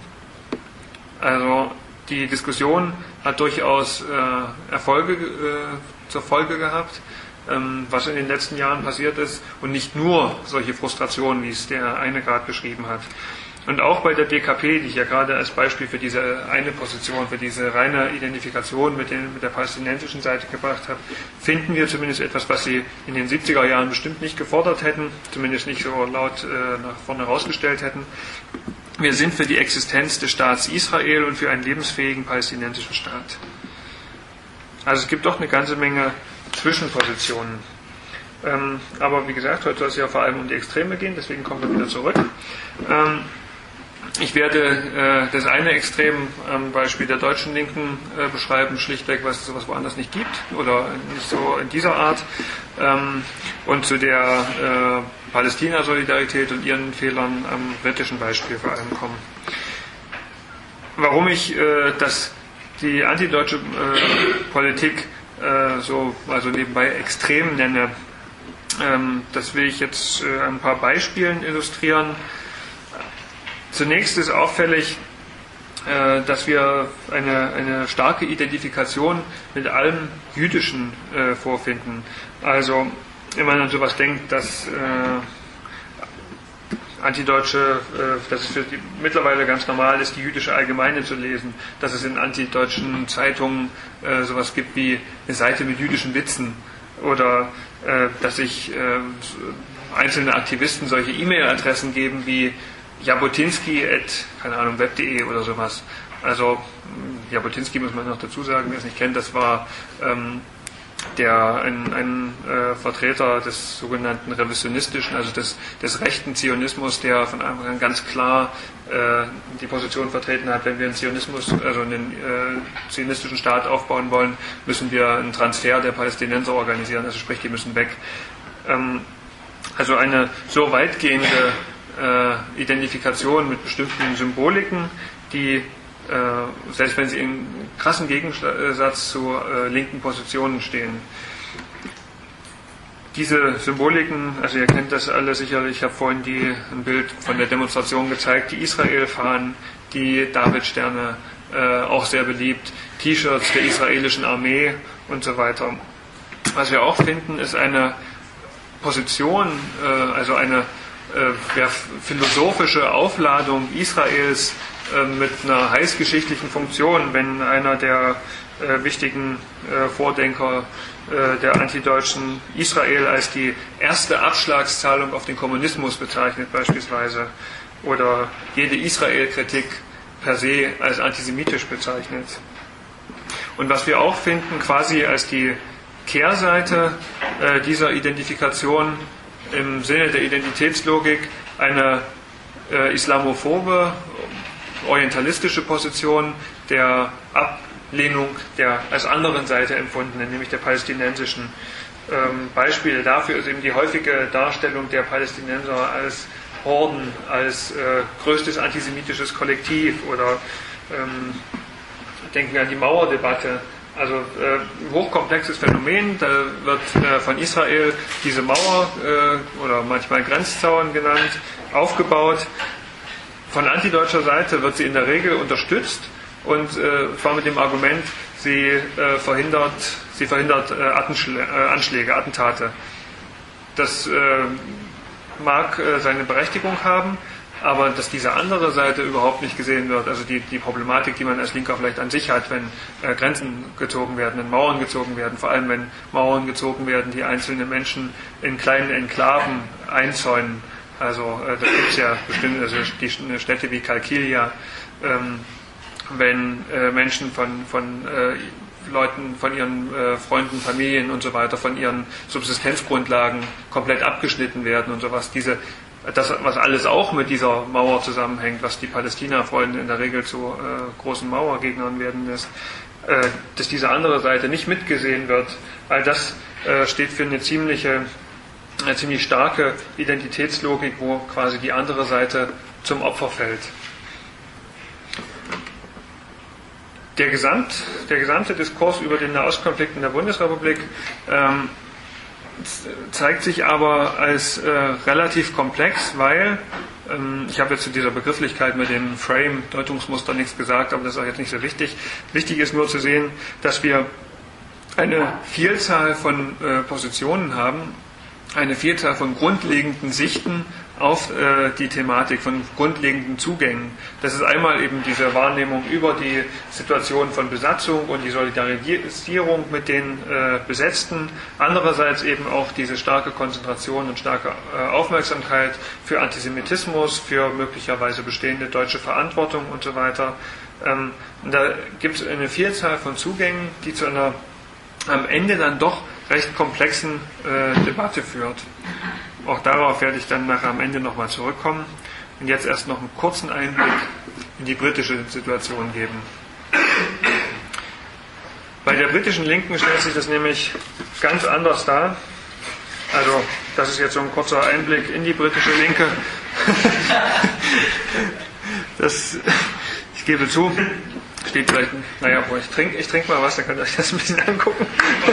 Also die Diskussion hat durchaus äh, Erfolge äh, zur Folge gehabt, ähm, was in den letzten Jahren passiert ist, und nicht nur solche Frustrationen, wie es der eine gerade beschrieben hat. Und auch bei der D K P, die ich ja gerade als Beispiel für diese eine Position, für diese reine Identifikation mit, den, mit der palästinensischen Seite gebracht habe, finden wir zumindest etwas, was sie in den siebziger Jahren bestimmt nicht gefordert hätten, zumindest nicht so laut äh, nach vorne herausgestellt hätten. Wir sind für die Existenz des Staats Israel und für einen lebensfähigen palästinensischen Staat. Also es gibt doch eine ganze Menge Zwischenpositionen. Ähm, aber wie gesagt, heute soll es ja vor allem um die Extreme gehen, deswegen kommen wir wieder zurück. Ähm, ich werde äh, das eine Extrem am Beispiel der deutschen Linken äh, beschreiben, schlichtweg, was es sowas woanders nicht gibt oder nicht so in dieser Art. Ähm, und zu der äh, Palästina-Solidarität und ihren Fehlern am britischen Beispiel vor allem kommen. Warum ich äh, das, die antideutsche äh, Politik äh, so also nebenbei extrem nenne, ähm, das will ich jetzt äh, ein paar Beispielen illustrieren. Zunächst ist auffällig, äh, dass wir eine, eine starke Identifikation mit allem Jüdischen äh, vorfinden. Also wenn man an sowas denkt, dass äh, Antideutsche, äh, dass es für die mittlerweile ganz normal ist, die jüdische Allgemeine zu lesen, dass es in antideutschen Zeitungen äh, sowas gibt wie eine Seite mit jüdischen Witzen oder äh, dass sich äh, einzelne Aktivisten solche E-Mail-Adressen geben wie jabotinsky at, keine Ahnung, web punkt de oder sowas. Also Jabotinsky muss man noch dazu sagen, wer es nicht kennt, das war ähm, der ein, ein äh, Vertreter des sogenannten revisionistischen, also des, des rechten Zionismus, der von Anfang an ganz klar äh, die Position vertreten hat, wenn wir einen Zionismus, also einen äh, zionistischen Staat aufbauen wollen, müssen wir einen Transfer der Palästinenser organisieren, also sprich, die müssen weg. Ähm, also eine so weitgehende äh, Identifikation mit bestimmten Symboliken, die Äh, selbst wenn sie in krassen Gegensatz zu äh, linken Positionen stehen. Diese Symboliken, also ihr kennt das alle sicherlich, ich habe vorhin die, ein Bild von der Demonstration gezeigt, die Israel-Fahnen, die Davidsterne, äh, auch sehr beliebt, T-Shirts der israelischen Armee und so weiter. Was wir auch finden, ist eine Position, äh, also eine äh, ja, philosophische Aufladung Israels mit einer heißgeschichtlichen Funktion, wenn einer der äh, wichtigen äh, Vordenker äh, der Antideutschen Israel als die erste Abschlagszahlung auf den Kommunismus bezeichnet beispielsweise oder jede Israel-Kritik per se als antisemitisch bezeichnet. Und was wir auch finden, quasi als die Kehrseite äh, dieser Identifikation im Sinne der Identitätslogik, eine äh, islamophobe orientalistische Position der Ablehnung der als anderen Seite empfundenen, nämlich der palästinensischen. Ähm, Beispiele dafür ist eben die häufige Darstellung der Palästinenser als Horden, als äh, größtes antisemitisches Kollektiv oder ähm, denken wir an die Mauerdebatte. Also äh, ein hochkomplexes Phänomen, da wird äh, von Israel diese Mauer äh, oder manchmal Grenzzaun genannt, aufgebaut. Von antideutscher Seite wird sie in der Regel unterstützt und äh, zwar mit dem Argument, sie äh, verhindert, sie verhindert äh, Attenschlä- äh, Anschläge, Attentate. Das äh, mag äh, seine Berechtigung haben, aber dass diese andere Seite überhaupt nicht gesehen wird, also die, die Problematik, die man als Linker vielleicht an sich hat, wenn äh, Grenzen gezogen werden, wenn Mauern gezogen werden, vor allem wenn Mauern gezogen werden, die einzelne Menschen in kleinen Enklaven einzäunen. Also äh, das gibt es ja bestimmt, also die Städte wie Kalkilia, ähm, wenn äh, Menschen von, von äh, Leuten, von ihren äh, Freunden, Familien und so weiter, von ihren Subsistenzgrundlagen komplett abgeschnitten werden und sowas. Diese, das, was alles auch mit dieser Mauer zusammenhängt, was die Palästina-Freunde in der Regel zu äh, großen Mauergegnern werden lässt, äh, dass diese andere Seite nicht mitgesehen wird, all das äh, steht für eine ziemliche eine ziemlich starke Identitätslogik, wo quasi die andere Seite zum Opfer fällt. Der, Gesamt, der gesamte Diskurs über den Nahostkonflikt in der Bundesrepublik ähm, zeigt sich aber als äh, relativ komplex, weil, ähm, ich habe jetzt zu dieser Begrifflichkeit mit dem Frame, Deutungsmuster nichts gesagt, aber das ist auch jetzt nicht so wichtig. Wichtig ist nur zu sehen, dass wir eine Vielzahl von äh, Positionen haben, eine Vielzahl von grundlegenden Sichten auf äh, die Thematik, von grundlegenden Zugängen. Das ist einmal eben diese Wahrnehmung über die Situation von Besatzung und die Solidarisierung mit den äh, Besetzten. Andererseits eben auch diese starke Konzentration und starke äh, Aufmerksamkeit für Antisemitismus, für möglicherweise bestehende deutsche Verantwortung und so weiter. Ähm, da gibt es eine Vielzahl von Zugängen, die zu einer am Ende dann doch recht komplexen äh, Debatte führt. Auch darauf werde ich dann nachher am Ende nochmal zurückkommen und jetzt erst noch einen kurzen Einblick in die britische Situation geben. Bei der britischen Linken stellt sich das nämlich ganz anders dar. Also, das ist jetzt so ein kurzer Einblick in die britische Linke. Das, ich gebe zu, steht vielleicht, naja, ich trinke ich trink mal was, dann könnt ihr euch das ein bisschen angucken.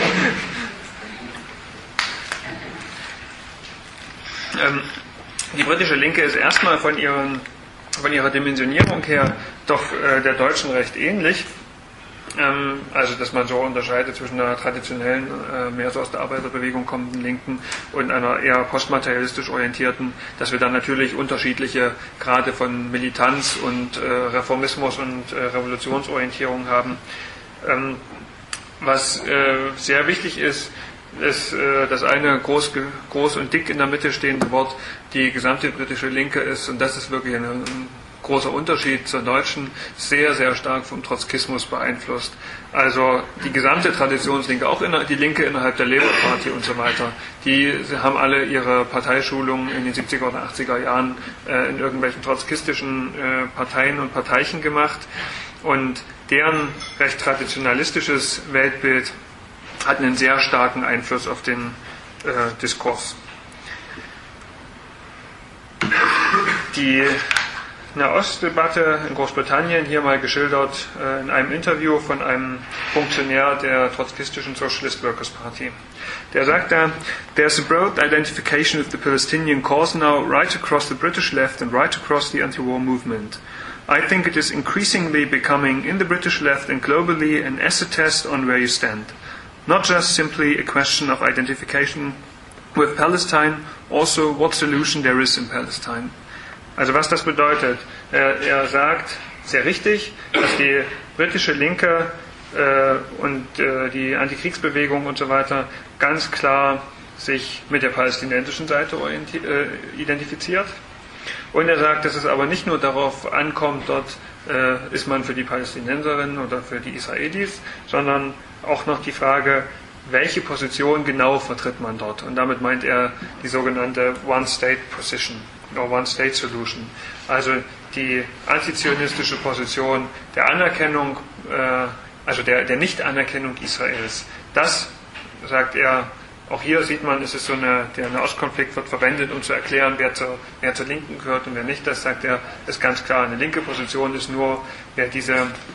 ähm, die britische Linke ist erstmal von, ihren, von ihrer Dimensionierung her doch äh, der deutschen recht ähnlich. Ähm, also, dass man so unterscheidet zwischen einer traditionellen, äh, mehr so aus der Arbeiterbewegung kommenden Linken und einer eher postmaterialistisch orientierten, dass wir dann natürlich unterschiedliche Grade von Militanz und äh, Reformismus und äh, Revolutionsorientierung haben. Ähm, was äh, sehr wichtig ist, ist äh, das eine groß, groß und dick in der Mitte stehende Wort, die gesamte britische Linke ist, und das ist wirklich eine, ein großer Unterschied zur deutschen, sehr, sehr stark vom Trotzkismus beeinflusst. Also die gesamte Traditionslinke, auch die Linke innerhalb der Labour Party und so weiter, die haben alle ihre Parteischulungen in den siebziger oder achtziger Jahren äh, in irgendwelchen trotzkistischen äh, Parteien und Parteichen gemacht. Und deren recht traditionalistisches Weltbild hat einen sehr starken Einfluss auf den äh, Diskurs. Die Nahostdebatte in Großbritannien, hier mal geschildert äh, in einem Interview von einem Funktionär der trotzkistischen Socialist Workers Party. Der sagt da, "There's a broad identification with the Palestinian cause now right across the British left and right across the anti-war movement. I think it is increasingly becoming, in the British left and globally, an acid test on where you stand. Not just simply a question of identification with Palestine, also what solution there is in Palestine." Also was das bedeutet, er, er sagt sehr richtig, dass die britische Linke äh, und äh, die Antikriegsbewegung und so weiter ganz klar sich mit der palästinensischen Seite orienti- äh, identifiziert. Und er sagt, dass es aber nicht nur darauf ankommt, dort äh, ist man für die Palästinenserinnen oder für die Israelis, sondern auch noch die Frage, welche Position genau vertritt man dort. Und damit meint er die sogenannte One-State-Position oder One-State-Solution. Also die antizionistische Position der Anerkennung, äh, also der, der Nicht-Anerkennung Israels. Das, sagt er, auch hier sieht man, es ist so eine, der Nahostkonflikt wird verwendet, um zu erklären, wer zur, wer zur Linken gehört und wer nicht. Das, sagt er, ist ganz klar. Eine linke Position ist nur, wer diese,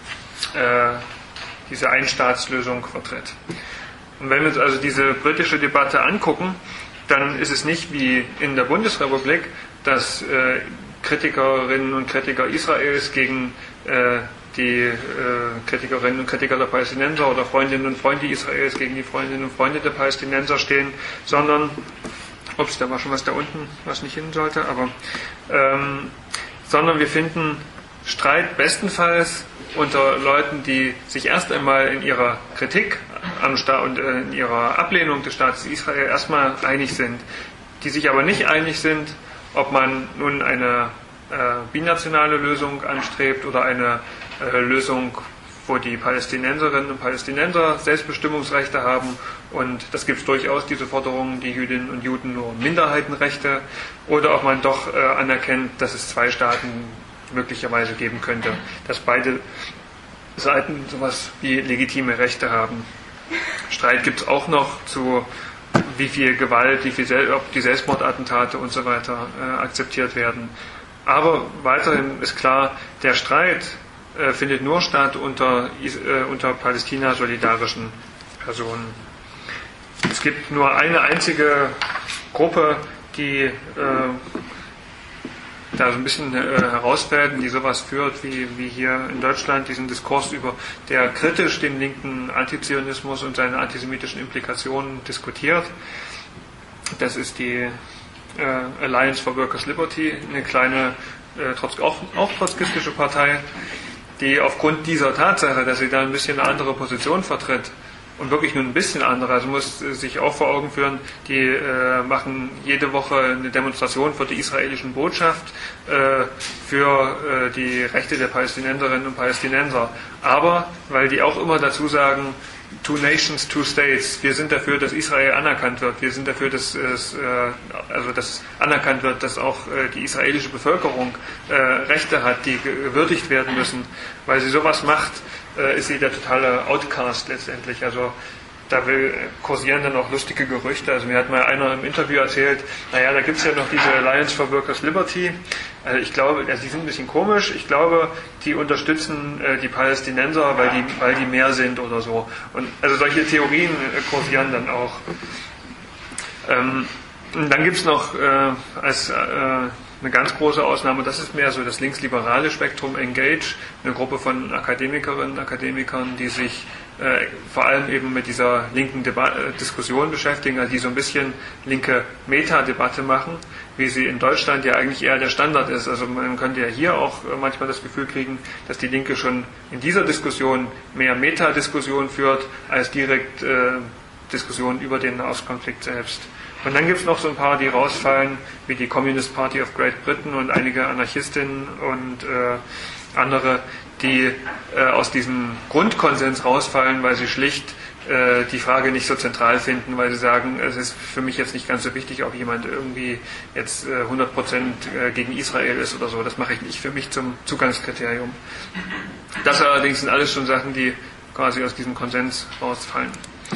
äh, diese Einstaatslösung vertritt. Und wenn wir uns also diese britische Debatte angucken, dann ist es nicht wie in der Bundesrepublik, dass äh, Kritikerinnen und Kritiker Israels gegen äh, die äh, Kritikerinnen und Kritiker der Palästinenser oder Freundinnen und Freunde Israels gegen die Freundinnen und Freunde der Palästinenser stehen, sondern, ups, da war schon was da unten, was nicht hin sollte, aber ähm, sondern wir finden Streit bestenfalls unter Leuten, die sich erst einmal in ihrer Kritik am Staat und äh, in ihrer Ablehnung des Staates Israel erstmal einig sind, die sich aber nicht einig sind, ob man nun eine äh, binationale Lösung anstrebt oder eine äh, Lösung, wo die Palästinenserinnen und Palästinenser Selbstbestimmungsrechte haben, und das gibt es durchaus, diese Forderungen, die Jüdinnen und Juden nur Minderheitenrechte, oder ob man doch äh, anerkennt, dass es zwei Staaten möglicherweise geben könnte, dass beide Seiten sowas wie legitime Rechte haben. Streit gibt es auch noch zu wie viel Gewalt, wie viel Sel- ob die Selbstmordattentate und so weiter äh, akzeptiert werden. Aber weiterhin ist klar, der Streit äh, findet nur statt unter, äh, unter Palästina-solidarischen Personen. Es gibt nur eine einzige Gruppe, die äh, da so ein bisschen äh, herausfällt, die sowas führt, wie, wie hier in Deutschland diesen Diskurs über, der kritisch den linken Antizionismus und seine antisemitischen Implikationen diskutiert. Das ist die äh, Alliance for Workers' Liberty, eine kleine, äh, trotz, auch, auch trotzkistische Partei, die aufgrund dieser Tatsache, dass sie da ein bisschen eine andere Position vertritt, und wirklich nur ein bisschen andere, also muss sich auch vor Augen führen, die äh, machen jede Woche eine Demonstration vor der israelischen Botschaft äh, für äh, die Rechte der Palästinenserinnen und Palästinenser. Aber, weil die auch immer dazu sagen, two nations, two states, wir sind dafür, dass Israel anerkannt wird, wir sind dafür, dass es, äh, also dass anerkannt wird, dass auch äh, die israelische Bevölkerung äh, Rechte hat, die gewürdigt werden müssen, weil sie sowas macht, ist sie der totale Outcast letztendlich. Also da will, kursieren dann auch lustige Gerüchte. Also mir hat mal einer im Interview erzählt, naja, da gibt es ja noch diese Alliance for Workers' Liberty. Also ich glaube, also die sind ein bisschen komisch. Ich glaube, die unterstützen äh, die Palästinenser, weil die, weil die mehr sind oder so. Und also solche Theorien äh, kursieren dann auch. Ähm, und dann gibt es noch äh, als äh, eine ganz große Ausnahme, das ist mehr so das linksliberale Spektrum, Engage, eine Gruppe von Akademikerinnen und Akademikern, die sich äh, vor allem eben mit dieser linken Deba- äh, Diskussion beschäftigen, also die so ein bisschen linke Meta-Debatte machen, wie sie in Deutschland ja eigentlich eher der Standard ist. Also man könnte ja hier auch äh, manchmal das Gefühl kriegen, dass die Linke schon in dieser Diskussion mehr Meta-Diskussion führt, als direkt äh, Diskussionen über den Nahostkonflikt selbst. Und dann gibt es noch so ein paar, die rausfallen, wie die Communist Party of Great Britain und einige Anarchistinnen und äh, andere, die äh, aus diesem Grundkonsens rausfallen, weil sie schlicht äh, die Frage nicht so zentral finden, weil sie sagen, es ist für mich jetzt nicht ganz so wichtig, ob jemand irgendwie jetzt äh, hundert Prozent äh, gegen Israel ist oder so. Das mache ich nicht für mich zum Zugangskriterium. Das allerdings sind alles schon Sachen, die quasi aus diesem Konsens rausfallen.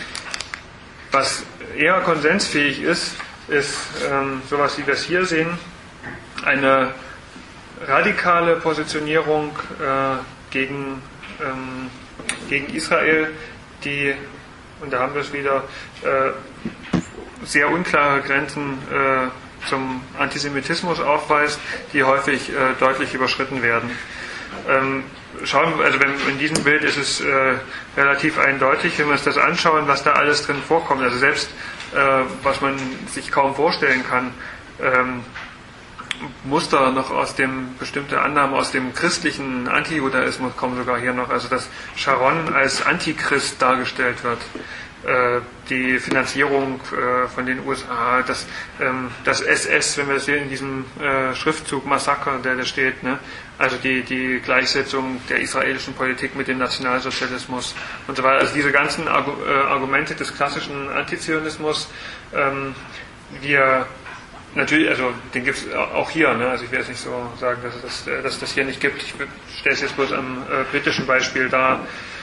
Was eher konsensfähig ist, ist ähm, sowas, wie wir es hier sehen, eine radikale Positionierung äh, gegen, ähm, gegen Israel, die, und da haben wir es wieder, äh, sehr unklare Grenzen äh, zum Antisemitismus aufweist, die häufig äh, deutlich überschritten werden. Ähm, schauen, also wenn, in diesem Bild ist es äh, relativ eindeutig, wenn wir uns das anschauen, was da alles drin vorkommt. Also selbst, äh, was man sich kaum vorstellen kann, ähm, Muster noch aus dem, bestimmte Annahmen aus dem christlichen Antijudaismus kommen sogar hier noch, also dass Sharon als Antichrist dargestellt wird, äh, die Finanzierung äh, von den U S A, das, ähm, das S S, wenn wir das hier in diesem äh, Schriftzug Massaker, der da steht, ne? Also die, die Gleichsetzung der israelischen Politik mit dem Nationalsozialismus und so weiter, also diese ganzen Argu- äh, Argumente des klassischen Antizionismus, ähm, wir natürlich, also den gibt es auch hier, ne? Also ich will jetzt nicht so sagen, dass es das, dass es das hier nicht gibt. Ich stelle es jetzt bloß am äh, britischen Beispiel dar.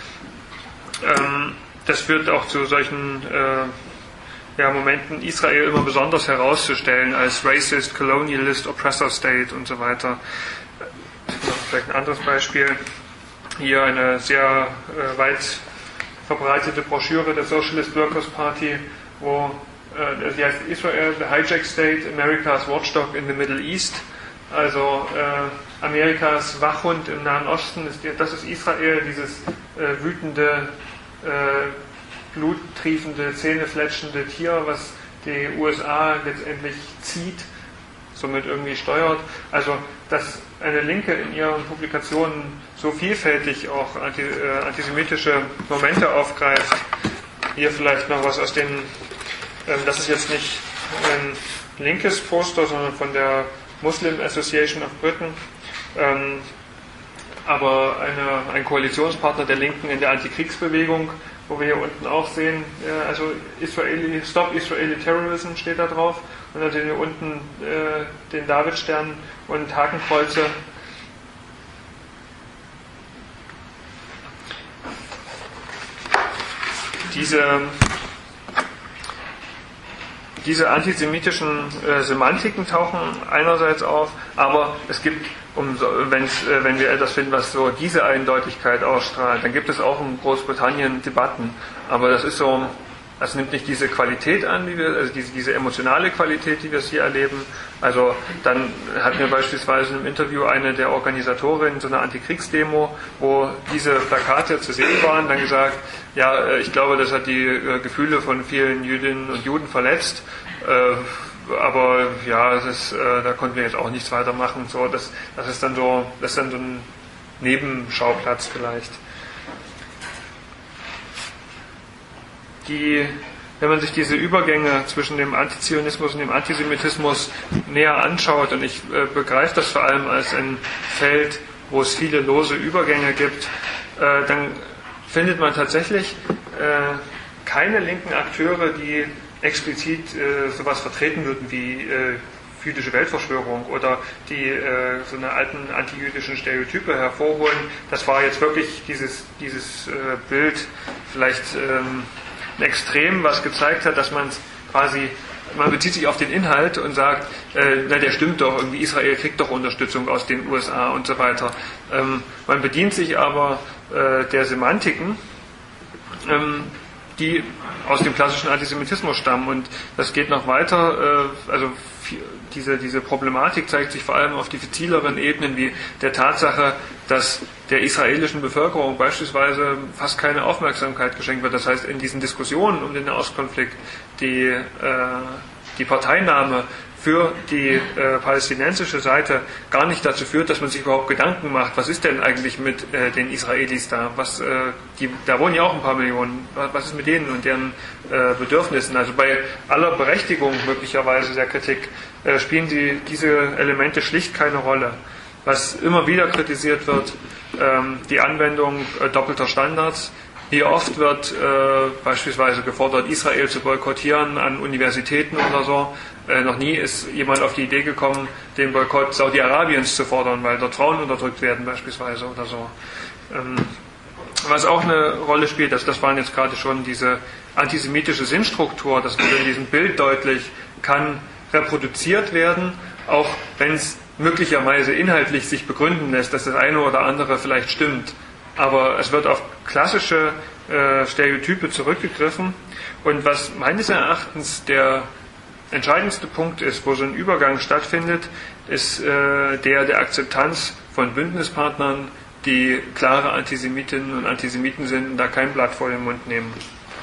Ähm, das führt auch zu solchen äh, ja, Momenten, Israel immer besonders herauszustellen als Racist, Colonialist, Oppressor State und so weiter. Vielleicht ein anderes Beispiel. Hier eine sehr äh, weit verbreitete Broschüre der Socialist Workers Party, wo sie heißt Israel, the Hijack State, America's Watchdog in the Middle East. Also äh, Amerikas Wachhund im Nahen Osten, ist, das ist Israel, dieses äh, wütende, äh, bluttriefende, zähnefletschende Tier, was die U S A letztendlich zieht, somit irgendwie steuert. Also, dass eine Linke in ihren Publikationen so vielfältig auch anti, äh, antisemitische Momente aufgreift. Hier vielleicht noch was aus den Das ist jetzt nicht ein linkes Poster, sondern von der Muslim Association of Britain, ähm, aber eine, ein Koalitionspartner der Linken in der Antikriegsbewegung, wo wir hier unten auch sehen, äh, also Israeli, Stop Israeli Terrorism steht da drauf, und dann sehen wir unten äh, den Davidstern und Hakenkreuze. Diese Diese antisemitischen äh, Semantiken tauchen einerseits auf, aber es gibt, um, wenn's, äh, wenn wir etwas finden, was so diese Eindeutigkeit ausstrahlt, dann gibt es auch in Großbritannien Debatten, aber das ist so, das nimmt nicht diese Qualität an, die wir, also diese, diese emotionale Qualität, die wir es hier erleben. Also dann hat mir beispielsweise im Interview eine der Organisatorinnen so eine Antikriegsdemo, wo diese Plakate zu sehen waren, dann gesagt, ja, ich glaube, das hat die Gefühle von vielen Jüdinnen und Juden verletzt, aber ja, das ist, da konnten wir jetzt auch nichts weitermachen. So, das, das ist dann so, das ist dann so ein Nebenschauplatz vielleicht. Die, wenn man sich diese Übergänge zwischen dem Antizionismus und dem Antisemitismus näher anschaut, und ich äh, begreife das vor allem als ein Feld, wo es viele lose Übergänge gibt, äh, dann findet man tatsächlich äh, keine linken Akteure, die explizit äh, sowas vertreten würden wie äh, jüdische Weltverschwörung oder die äh, so eine alten antijüdischen Stereotype hervorholen. Das war jetzt wirklich dieses, dieses äh, Bild vielleicht ähm, ein Extrem, was gezeigt hat, dass man quasi, man bezieht sich auf den Inhalt und sagt, äh, na, der stimmt doch, irgendwie Israel kriegt doch Unterstützung aus den U S A und so weiter. Ähm, man bedient sich aber äh, der Semantiken, ähm, die aus dem klassischen Antisemitismus stammen, und das geht noch weiter, äh, also diese, diese Problematik zeigt sich vor allem auf diffizileren Ebenen wie der Tatsache, dass der israelischen Bevölkerung beispielsweise fast keine Aufmerksamkeit geschenkt wird. Das heißt, in diesen Diskussionen um den Nahostkonflikt die, äh, die Parteinahme für die äh, palästinensische Seite gar nicht dazu führt, dass man sich überhaupt Gedanken macht, was ist denn eigentlich mit äh, den Israelis da? Was, äh, die, da wohnen ja auch ein paar Millionen. Was ist mit denen und deren äh, Bedürfnissen? Also bei aller Berechtigung möglicherweise der Kritik äh, spielen die, diese Elemente schlicht keine Rolle. Was immer wieder kritisiert wird, ähm, die Anwendung äh, doppelter Standards. Wie oft wird äh, beispielsweise gefordert, Israel zu boykottieren an Universitäten oder so. Äh, noch nie ist jemand auf die Idee gekommen, den Boykott Saudi-Arabiens zu fordern, weil dort Frauen unterdrückt werden beispielsweise oder so. Ähm, was auch eine Rolle spielt, das, das waren jetzt gerade schon diese antisemitische Sinnstruktur, das wurde in diesem Bild deutlich, kann reproduziert werden, auch wenn es möglicherweise inhaltlich sich begründen lässt, dass das eine oder andere vielleicht stimmt. Aber es wird auf klassische äh, Stereotype zurückgegriffen. Und was meines Erachtens der entscheidendste Punkt ist, wo so ein Übergang stattfindet, ist äh, der der Akzeptanz von Bündnispartnern, die klare Antisemitinnen und Antisemiten sind und da kein Blatt vor den Mund nehmen.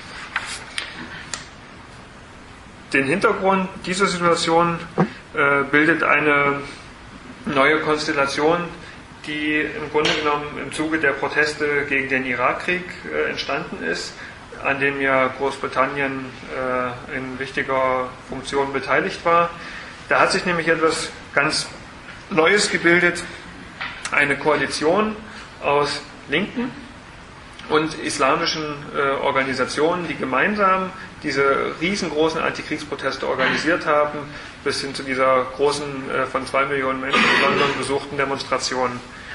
Den Hintergrund dieser Situation äh, bildet eine neue Konstellation, die im Grunde genommen im Zuge der Proteste gegen den Irakkrieg äh, entstanden ist, an dem ja Großbritannien äh, in wichtiger Funktion beteiligt war. Da hat sich nämlich etwas ganz Neues gebildet, eine Koalition aus Linken und islamischen äh, Organisationen, die gemeinsam diese riesengroßen Antikriegsproteste organisiert haben, bis hin zu dieser großen, äh, von zwei Millionen Menschen in London besuchten Demonstration.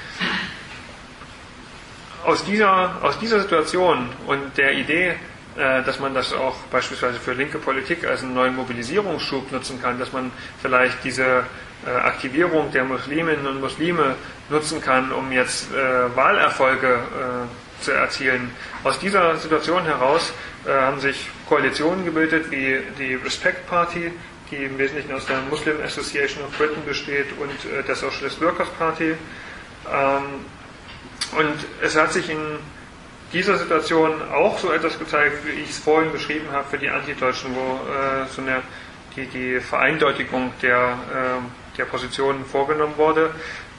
Aus dieser, aus dieser Situation und der Idee, äh, dass man das auch beispielsweise für linke Politik als einen neuen Mobilisierungsschub nutzen kann, dass man vielleicht diese äh, Aktivierung der Musliminnen und Muslime nutzen kann, um jetzt äh, Wahlerfolge äh, zu erzielen. Aus dieser Situation heraus äh, haben sich Koalitionen gebildet, wie die Respect Party, die im Wesentlichen aus der Muslim Association of Britain besteht, und äh, der Socialist Workers Party. Ähm, und es hat sich in dieser Situation auch so etwas gezeigt, wie ich es vorhin beschrieben habe für die Antideutschen, wo äh, so eine, die, die Vereindeutigung der, äh, der Positionen vorgenommen wurde.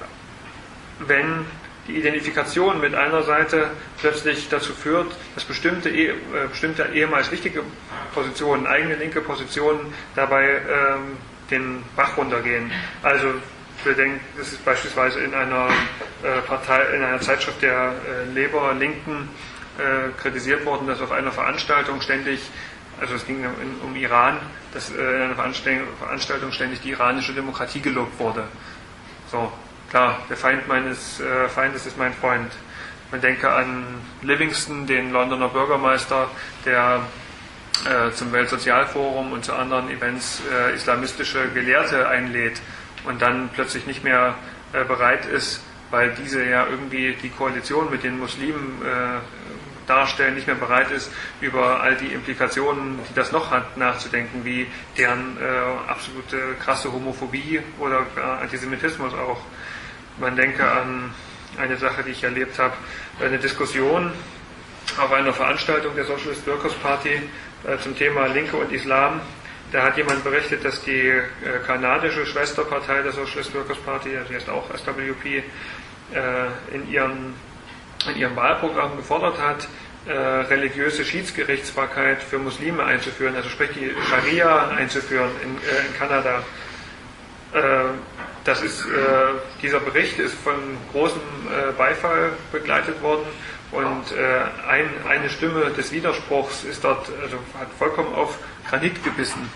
Wenn die Identifikation mit einer Seite plötzlich dazu führt, dass bestimmte, eh, bestimmte ehemals wichtige Positionen, eigene linke Positionen dabei ähm, den Bach runtergehen. Also wir denken, das ist beispielsweise in einer äh, Partei, in einer Zeitschrift der äh, Labour-Linken äh, kritisiert worden, dass auf einer Veranstaltung ständig, also es ging um, um Iran, dass äh, in einer Veranstaltung ständig die iranische Demokratie gelobt wurde. So. Klar, der Feind meines äh, Feindes ist mein Freund. Man denke an Livingston, den Londoner Bürgermeister, der äh, zum Weltsozialforum und zu anderen Events äh, islamistische Gelehrte einlädt und dann plötzlich nicht mehr äh, bereit ist, weil diese ja irgendwie die Koalition mit den Muslimen äh, darstellen, nicht mehr bereit ist, über all die Implikationen, die das noch hat, nachzudenken, wie deren äh, absolute krasse Homophobie oder äh, Antisemitismus auch. Man denke an eine Sache, die ich erlebt habe, eine Diskussion auf einer Veranstaltung der Socialist Workers Party äh, zum Thema Linke und Islam. Da hat jemand berichtet, dass die äh, kanadische Schwesterpartei der Socialist Workers Party, also die heißt auch S W P, äh, in, ihren, in ihrem Wahlprogramm gefordert hat, äh, religiöse Schiedsgerichtsbarkeit für Muslime einzuführen, also sprich die Scharia einzuführen in, äh, in Kanada. Äh, Das ist, äh, dieser Bericht ist von großem äh, Beifall begleitet worden und äh, ein, eine Stimme des Widerspruchs ist dort, also hat vollkommen auf Granit gebissen.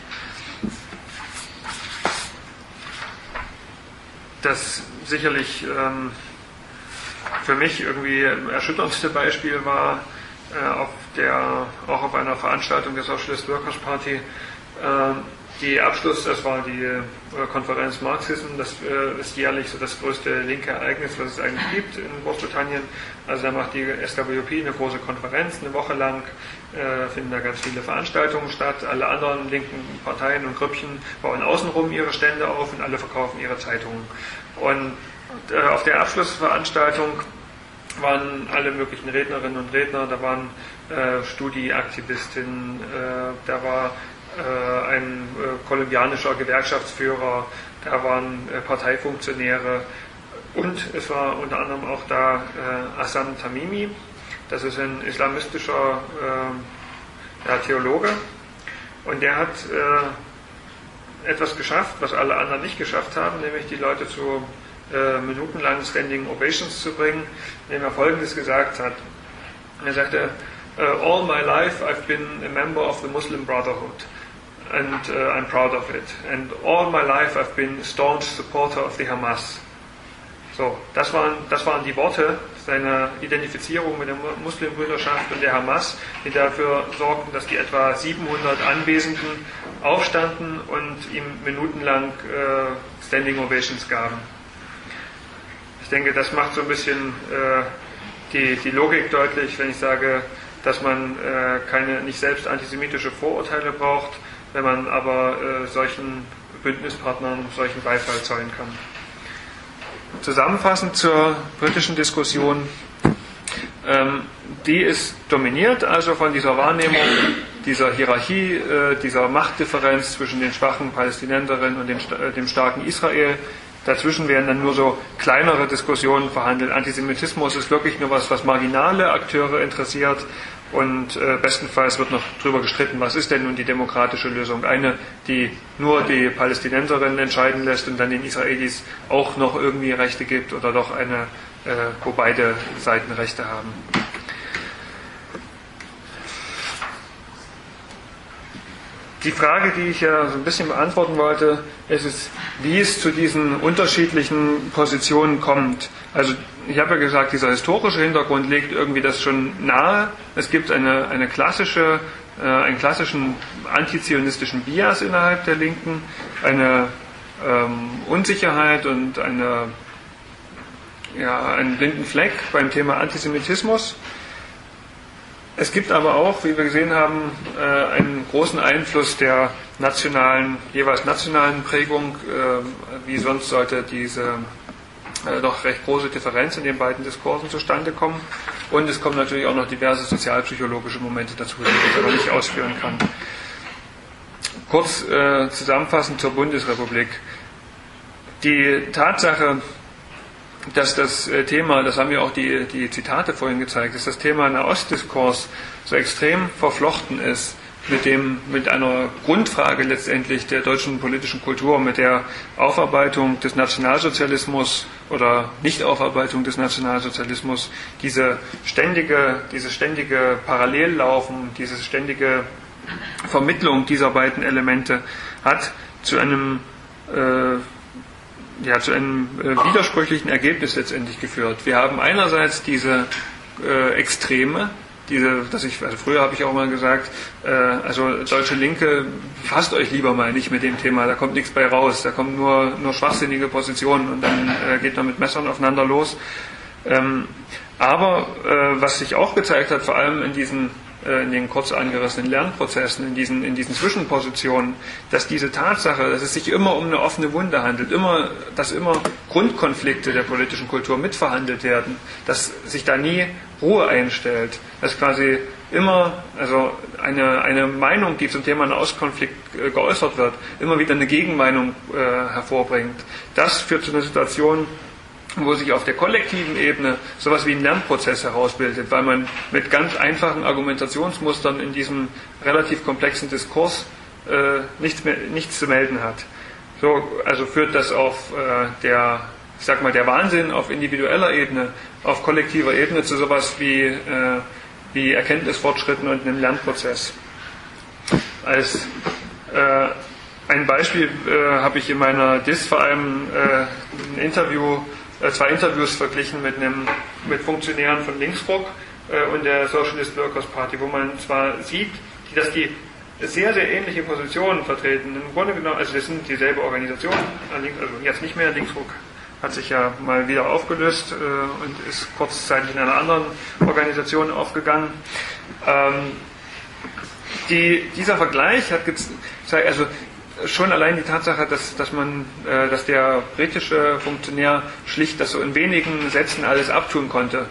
Das sicherlich ähm, für mich irgendwie erschütterndste Beispiel war äh, auf der, auch auf einer Veranstaltung der Socialist Workers Party, äh, die Abschluss, das war die äh, Konferenz Marxism, das äh, ist jährlich so das größte linke Ereignis, was es eigentlich gibt in Großbritannien. Also da macht die S W P eine große Konferenz, eine Woche lang äh, finden da ganz viele Veranstaltungen statt. Alle anderen linken Parteien und Grüppchen bauen außenrum ihre Stände auf und alle verkaufen ihre Zeitungen. Und äh, auf der Abschlussveranstaltung waren alle möglichen Rednerinnen und Redner, da waren äh, Studi-Aktivistinnen, äh, da war äh, ein äh, kolumbianischer Gewerkschaftsführer, da waren äh, Parteifunktionäre und es war unter anderem auch da äh, Hassan Tamimi, das ist ein islamistischer äh, ja, Theologe und der hat äh, etwas geschafft, was alle anderen nicht geschafft haben, nämlich die Leute zu äh, minutenlangen Standing Ovations zu bringen, indem er Folgendes gesagt hat. Er sagte, all my life I've been a member of the Muslim Brotherhood and uh, I'm proud of it. And all my life I've been a staunch supporter of the Hamas. So, das waren, das waren die Worte seiner Identifizierung mit der Muslimbrüderschaft und der Hamas, die dafür sorgten, dass die etwa siebenhundert Anwesenden aufstanden und ihm minutenlang äh, Standing Ovations gaben. Ich denke, das macht so ein bisschen äh, die, die Logik deutlich, wenn ich sage, dass man äh, keine, nicht selbst antisemitische Vorurteile braucht, wenn man aber äh, solchen Bündnispartnern solchen Beifall zollen kann. Zusammenfassend zur britischen Diskussion, ähm, die ist dominiert also von dieser Wahrnehmung, dieser Hierarchie, äh, dieser Machtdifferenz zwischen den schwachen Palästinenserinnen und den, äh, dem starken Israel. Dazwischen werden dann nur so kleinere Diskussionen verhandelt. Antisemitismus ist wirklich nur was, was marginale Akteure interessiert und äh, bestenfalls wird noch darüber gestritten, was ist denn nun die demokratische Lösung. Eine, die nur die Palästinenserinnen entscheiden lässt und dann den Israelis auch noch irgendwie Rechte gibt oder doch eine, äh, wo beide Seiten Rechte haben. Die Frage, die ich ja so ein bisschen beantworten wollte, ist es, wie es zu diesen unterschiedlichen Positionen kommt. Also ich habe ja gesagt, dieser historische Hintergrund legt irgendwie das schon nahe. Es gibt eine, eine klassische, äh, einen klassischen antizionistischen Bias innerhalb der Linken, eine ähm, Unsicherheit und eine, ja, einen blinden Fleck beim Thema Antisemitismus. Es gibt aber auch, wie wir gesehen haben, einen großen Einfluss der nationalen, jeweils nationalen Prägung. Wie sonst sollte diese doch recht große Differenz in den beiden Diskursen zustande kommen. Und es kommen natürlich auch noch diverse sozialpsychologische Momente dazu, die ich aber nicht ausführen kann. Kurz zusammenfassend zur Bundesrepublik. Die Tatsache, dass das Thema, das haben ja auch die, die Zitate vorhin gezeigt, dass das Thema Nahostdiskurs so extrem verflochten ist mit dem, mit einer Grundfrage letztendlich der deutschen politischen Kultur, mit der Aufarbeitung des Nationalsozialismus oder Nichtaufarbeitung des Nationalsozialismus, diese ständige, dieses ständige Parallellaufen, diese ständige Vermittlung dieser beiden Elemente hat zu einem äh, ja, zu einem äh, widersprüchlichen Ergebnis letztendlich geführt. Wir haben einerseits diese äh, Extreme, diese, dass ich, also früher habe ich auch mal gesagt, äh, also deutsche Linke, fasst euch lieber mal nicht mit dem Thema, da kommt nichts bei raus, da kommen nur, nur schwachsinnige Positionen und dann äh, geht man mit Messern aufeinander los. Ähm, aber äh, was sich auch gezeigt hat, vor allem in diesen in den kurz angerissenen Lernprozessen, in diesen, in diesen Zwischenpositionen, dass diese Tatsache, dass es sich immer um eine offene Wunde handelt, immer, dass immer Grundkonflikte der politischen Kultur mitverhandelt werden, dass sich da nie Ruhe einstellt, dass quasi immer, also eine, eine Meinung, die zum Thema Nahostkonflikt äh, geäußert wird, immer wieder eine Gegenmeinung äh, hervorbringt. Das führt zu einer Situation, wo sich auf der kollektiven Ebene sowas wie ein Lernprozess herausbildet, weil man mit ganz einfachen Argumentationsmustern in diesem relativ komplexen Diskurs äh, nichts, mehr, nichts zu melden hat. So, also führt das auf äh, der, ich sag mal, der Wahnsinn auf individueller Ebene, auf kollektiver Ebene zu sowas wie, äh, wie Erkenntnisfortschritten und einem Lernprozess. Als äh, ein Beispiel äh, habe ich in meiner D I S vor allem äh, ein Interview zwei Interviews verglichen mit, einem, mit Funktionären von Linksruck äh, und der Socialist Workers Party, wo man zwar sieht, dass die sehr, sehr ähnliche Positionen vertreten. Im Grunde genommen, also das sind dieselbe Organisation, also jetzt nicht mehr, Linksruck hat sich ja mal wieder aufgelöst äh, und ist kurzzeitig in einer anderen Organisation aufgegangen. Ähm, die, dieser Vergleich hat gezeigt, also schon allein die Tatsache, dass, dass man, äh, dass der britische Funktionär schlicht das so in wenigen Sätzen alles abtun konnte,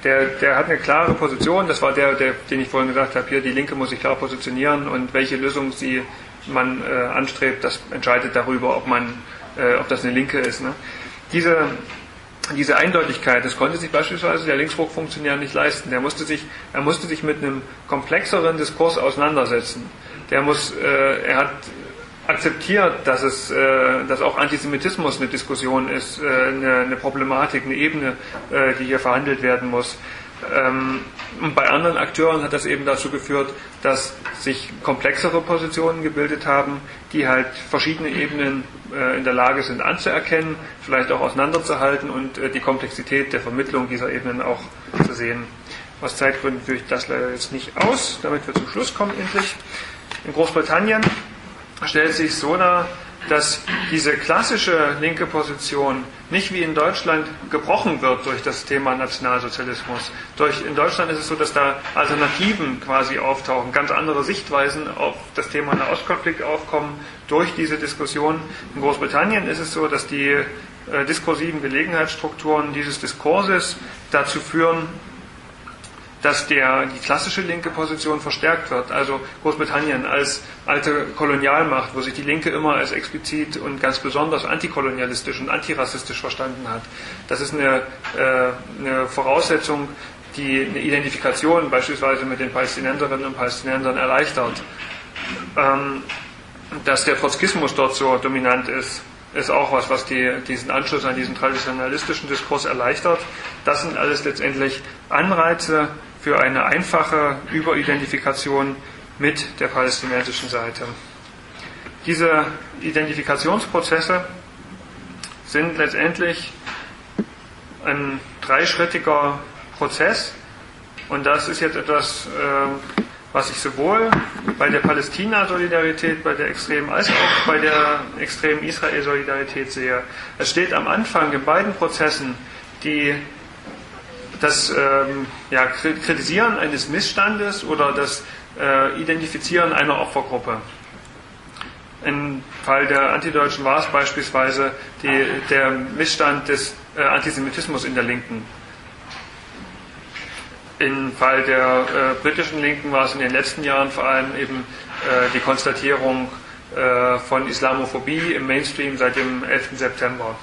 der, der hat eine klare Position, das war der, der, den ich vorhin gesagt habe, hier die Linke muss sich klar positionieren und welche Lösung sie man äh, anstrebt, das entscheidet darüber, ob man, äh, ob das eine Linke ist. Ne? Diese, diese Eindeutigkeit, das konnte sich beispielsweise der Linksruck-Funktionär nicht leisten. Der musste sich, er musste sich mit einem komplexeren Diskurs auseinandersetzen. Der muss, äh, er hat akzeptiert, dass es, äh, dass auch Antisemitismus eine Diskussion ist, äh, eine, eine Problematik, eine Ebene, äh, die hier verhandelt werden muss. Ähm, und bei anderen Akteuren hat das eben dazu geführt, dass sich komplexere Positionen gebildet haben, die halt verschiedene Ebenen äh, in der Lage sind anzuerkennen, vielleicht auch auseinanderzuhalten und äh, die Komplexität der Vermittlung dieser Ebenen auch zu sehen. Aus Zeitgründen führe ich das leider jetzt nicht aus, damit wir zum Schluss kommen endlich. In Großbritannien stellt sich so dar, dass diese klassische linke Position nicht wie in Deutschland gebrochen wird durch das Thema Nationalsozialismus. Durch, in Deutschland ist es so, dass da Alternativen quasi auftauchen, ganz andere Sichtweisen auf das Thema Nahostkonflikt aufkommen durch diese Diskussion. In Großbritannien ist es so, dass die äh, diskursiven Gelegenheitsstrukturen dieses Diskurses dazu führen, dass der, die klassische linke Position verstärkt wird. Also Großbritannien als alte Kolonialmacht, wo sich die Linke immer als explizit und ganz besonders antikolonialistisch und antirassistisch verstanden hat. Das ist eine, äh, eine Voraussetzung, die eine Identifikation beispielsweise mit den Palästinenserinnen und Palästinensern erleichtert. Ähm, dass der Trotzkismus dort so dominant ist, ist auch was, was die, diesen Anschluss an diesen traditionalistischen Diskurs erleichtert. Das sind alles letztendlich Anreize für eine einfache Überidentifikation mit der palästinensischen Seite. Diese Identifikationsprozesse sind letztendlich ein dreischrittiger Prozess und das ist jetzt etwas, was ich sowohl bei der Palästina-Solidarität, bei der extremen, als auch bei der extremen Israel-Solidarität sehe. Es steht am Anfang in beiden Prozessen die das ähm, ja, Kritisieren eines Missstandes oder das äh, Identifizieren einer Opfergruppe. Im Fall der Antideutschen war es beispielsweise die, der Missstand des äh, Antisemitismus in der Linken. Im Fall der äh, britischen Linken war es in den letzten Jahren vor allem eben äh, die Konstatierung äh, von Islamophobie im Mainstream seit dem elften September.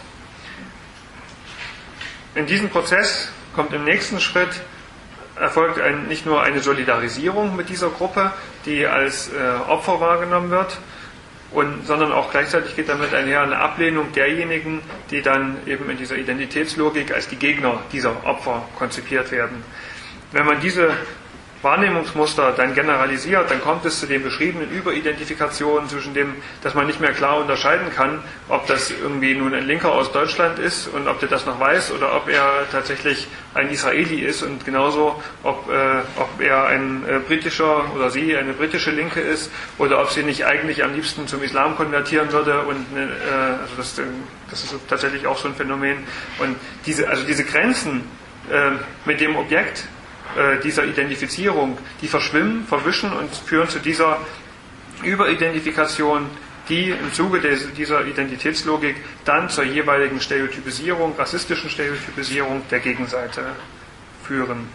In diesem Prozess kommt im nächsten Schritt, erfolgt ein, nicht nur eine Solidarisierung mit dieser Gruppe, die als äh, Opfer wahrgenommen wird, und, sondern auch gleichzeitig geht damit einher eine Ablehnung derjenigen, die dann eben in dieser Identitätslogik als die Gegner dieser Opfer konzipiert werden. Wenn man diese Wahrnehmungsmuster dann generalisiert, dann kommt es zu den beschriebenen Überidentifikationen zwischen dem, dass man nicht mehr klar unterscheiden kann, ob das irgendwie nun ein Linker aus Deutschland ist und ob der das noch weiß oder ob er tatsächlich ein Israeli ist und genauso, ob, äh, ob er ein äh, britischer oder sie eine britische Linke ist oder ob sie nicht eigentlich am liebsten zum Islam konvertieren würde und äh, also das, äh, das ist tatsächlich auch so ein Phänomen. Und diese, also diese Grenzen äh, mit dem Objekt dieser Identifizierung, die verschwimmen, verwischen und führen zu dieser Überidentifikation, die im Zuge dieser Identitätslogik dann zur jeweiligen Stereotypisierung, rassistischen Stereotypisierung der Gegenseite führen.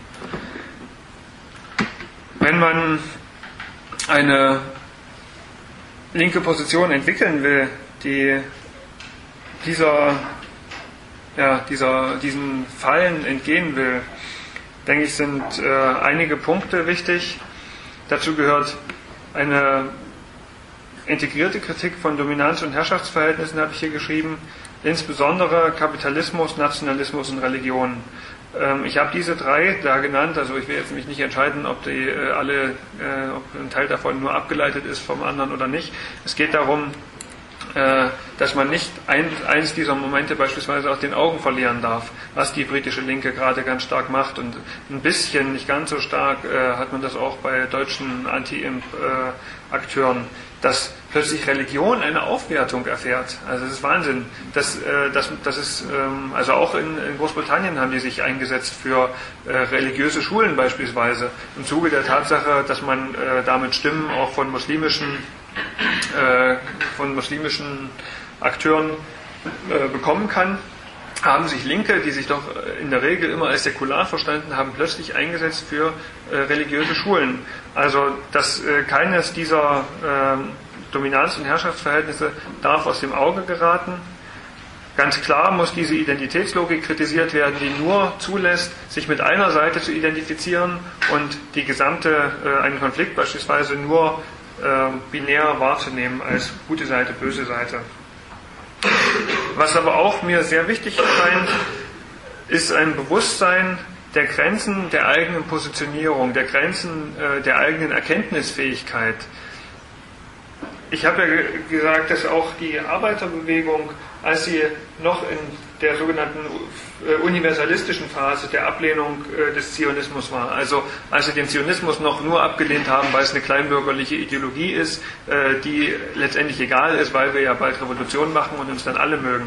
Wenn man eine linke Position entwickeln will, die dieser, ja, dieser, diesen Fallen entgehen will, denke ich, sind äh, einige Punkte wichtig. Dazu gehört eine integrierte Kritik von Dominanz- und Herrschaftsverhältnissen, habe ich hier geschrieben, insbesondere Kapitalismus, Nationalismus und Religion. Ähm, ich habe diese drei da genannt, also ich will jetzt mich nicht entscheiden, ob die äh, alle, äh, ob ein Teil davon nur abgeleitet ist vom anderen oder nicht. Es geht darum, dass man nicht ein, eins dieser Momente beispielsweise aus den Augen verlieren darf, was die britische Linke gerade ganz stark macht. Und ein bisschen, nicht ganz so stark, äh, hat man das auch bei deutschen Anti-Imp-Akteuren, äh, dass plötzlich Religion eine Aufwertung erfährt. Also das ist Wahnsinn. Das, äh, das, das ist, ähm, also auch in, in Großbritannien haben die sich eingesetzt für äh, religiöse Schulen beispielsweise, im Zuge der Tatsache, dass man äh, damit Stimmen auch von muslimischen von muslimischen Akteuren äh, bekommen kann. haben sich Linke, die sich doch in der Regel immer als säkular verstanden haben, plötzlich eingesetzt für äh, religiöse Schulen. Also dass äh, keines dieser äh, Dominanz- und Herrschaftsverhältnisse darf aus dem Auge geraten. Ganz klar muss diese Identitätslogik kritisiert werden, die nur zulässt, sich mit einer Seite zu identifizieren und die gesamte, äh, einen Konflikt beispielsweise nur äh, binär wahrzunehmen als gute Seite, böse Seite. Was aber auch mir sehr wichtig scheint, ist ein Bewusstsein der Grenzen der eigenen Positionierung, der Grenzen äh, der eigenen Erkenntnisfähigkeit. Ich habe ja gesagt, dass auch die Arbeiterbewegung, als sie noch in der sogenannten universalistischen Phase der Ablehnung des Zionismus war, also als sie den Zionismus noch nur abgelehnt haben, weil es eine kleinbürgerliche Ideologie ist, die letztendlich egal ist, weil wir ja bald Revolution machen und uns dann alle mögen.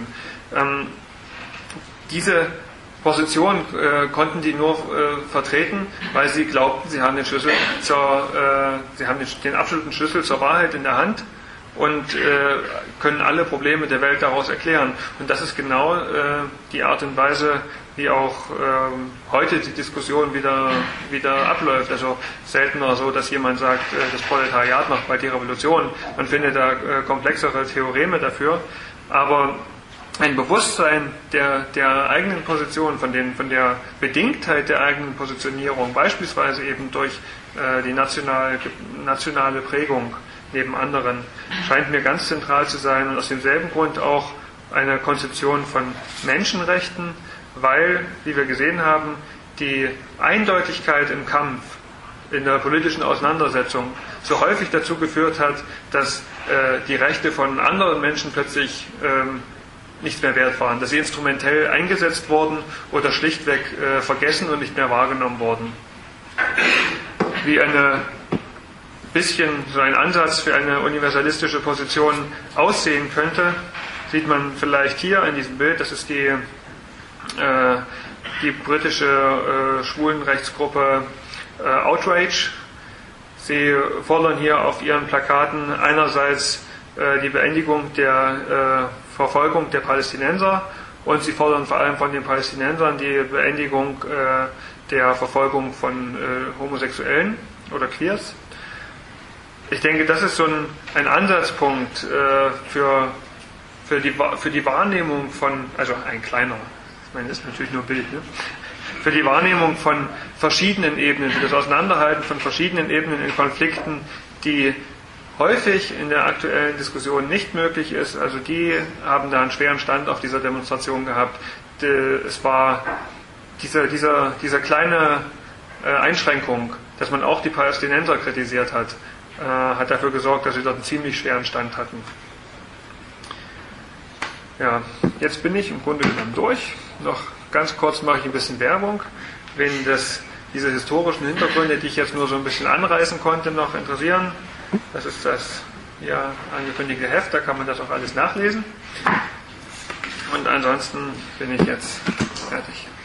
Diese Position äh, konnten die nur äh, vertreten, weil sie glaubten, sie haben den Schlüssel zur, äh, sie haben den, den absoluten Schlüssel zur Wahrheit in der Hand und äh, können alle Probleme der Welt daraus erklären. Und das ist genau äh, die Art und Weise, wie auch äh, heute die Diskussion wieder, wieder abläuft. Also seltener so, dass jemand sagt, äh, das Proletariat macht bald die Revolution. Man findet da äh, komplexere Theoreme dafür. Aber ein Bewusstsein der, der eigenen Position, von, den, von der Bedingtheit der eigenen Positionierung, beispielsweise eben durch äh, die national, nationale Prägung neben anderen, scheint mir ganz zentral zu sein und aus demselben Grund auch eine Konzeption von Menschenrechten, weil, wie wir gesehen haben, die Eindeutigkeit im Kampf, in der politischen Auseinandersetzung so häufig dazu geführt hat, dass äh, die Rechte von anderen Menschen plötzlich ähm, nicht mehr wert waren, dass sie instrumentell eingesetzt wurden oder schlichtweg äh, vergessen und nicht mehr wahrgenommen wurden. Wie eine bisschen so ein Ansatz für eine universalistische Position aussehen könnte, sieht man vielleicht hier in diesem Bild. Das ist die, äh, die britische äh, Schwulenrechtsgruppe äh, Outrage. Sie fordern hier auf ihren Plakaten einerseits äh, die Beendigung der äh, Verfolgung der Palästinenser und sie fordern vor allem von den Palästinensern die Beendigung äh, der Verfolgung von äh, Homosexuellen oder Queers. Ich denke, das ist so ein, ein Ansatzpunkt äh, für, für, die, für die Wahrnehmung von, also ein kleiner, ich meine, das ist natürlich nur Bild, ne? Für die Wahrnehmung von verschiedenen Ebenen, für das Auseinanderhalten von verschiedenen Ebenen in Konflikten, die häufig in der aktuellen Diskussion nicht möglich ist. Also die haben da einen schweren Stand auf dieser Demonstration gehabt. Es war diese, dieser, diese kleine Einschränkung, dass man auch die Palästinenser kritisiert hat, hat dafür gesorgt, dass sie dort einen ziemlich schweren Stand hatten. Ja, jetzt bin ich im Grunde genommen durch. Noch ganz kurz mache ich ein bisschen Werbung. Wenn das, diese historischen Hintergründe, die ich jetzt nur so ein bisschen anreißen konnte, noch interessieren, das ist das hier angekündigte Heft, da kann man das auch alles nachlesen. Und ansonsten bin ich jetzt fertig.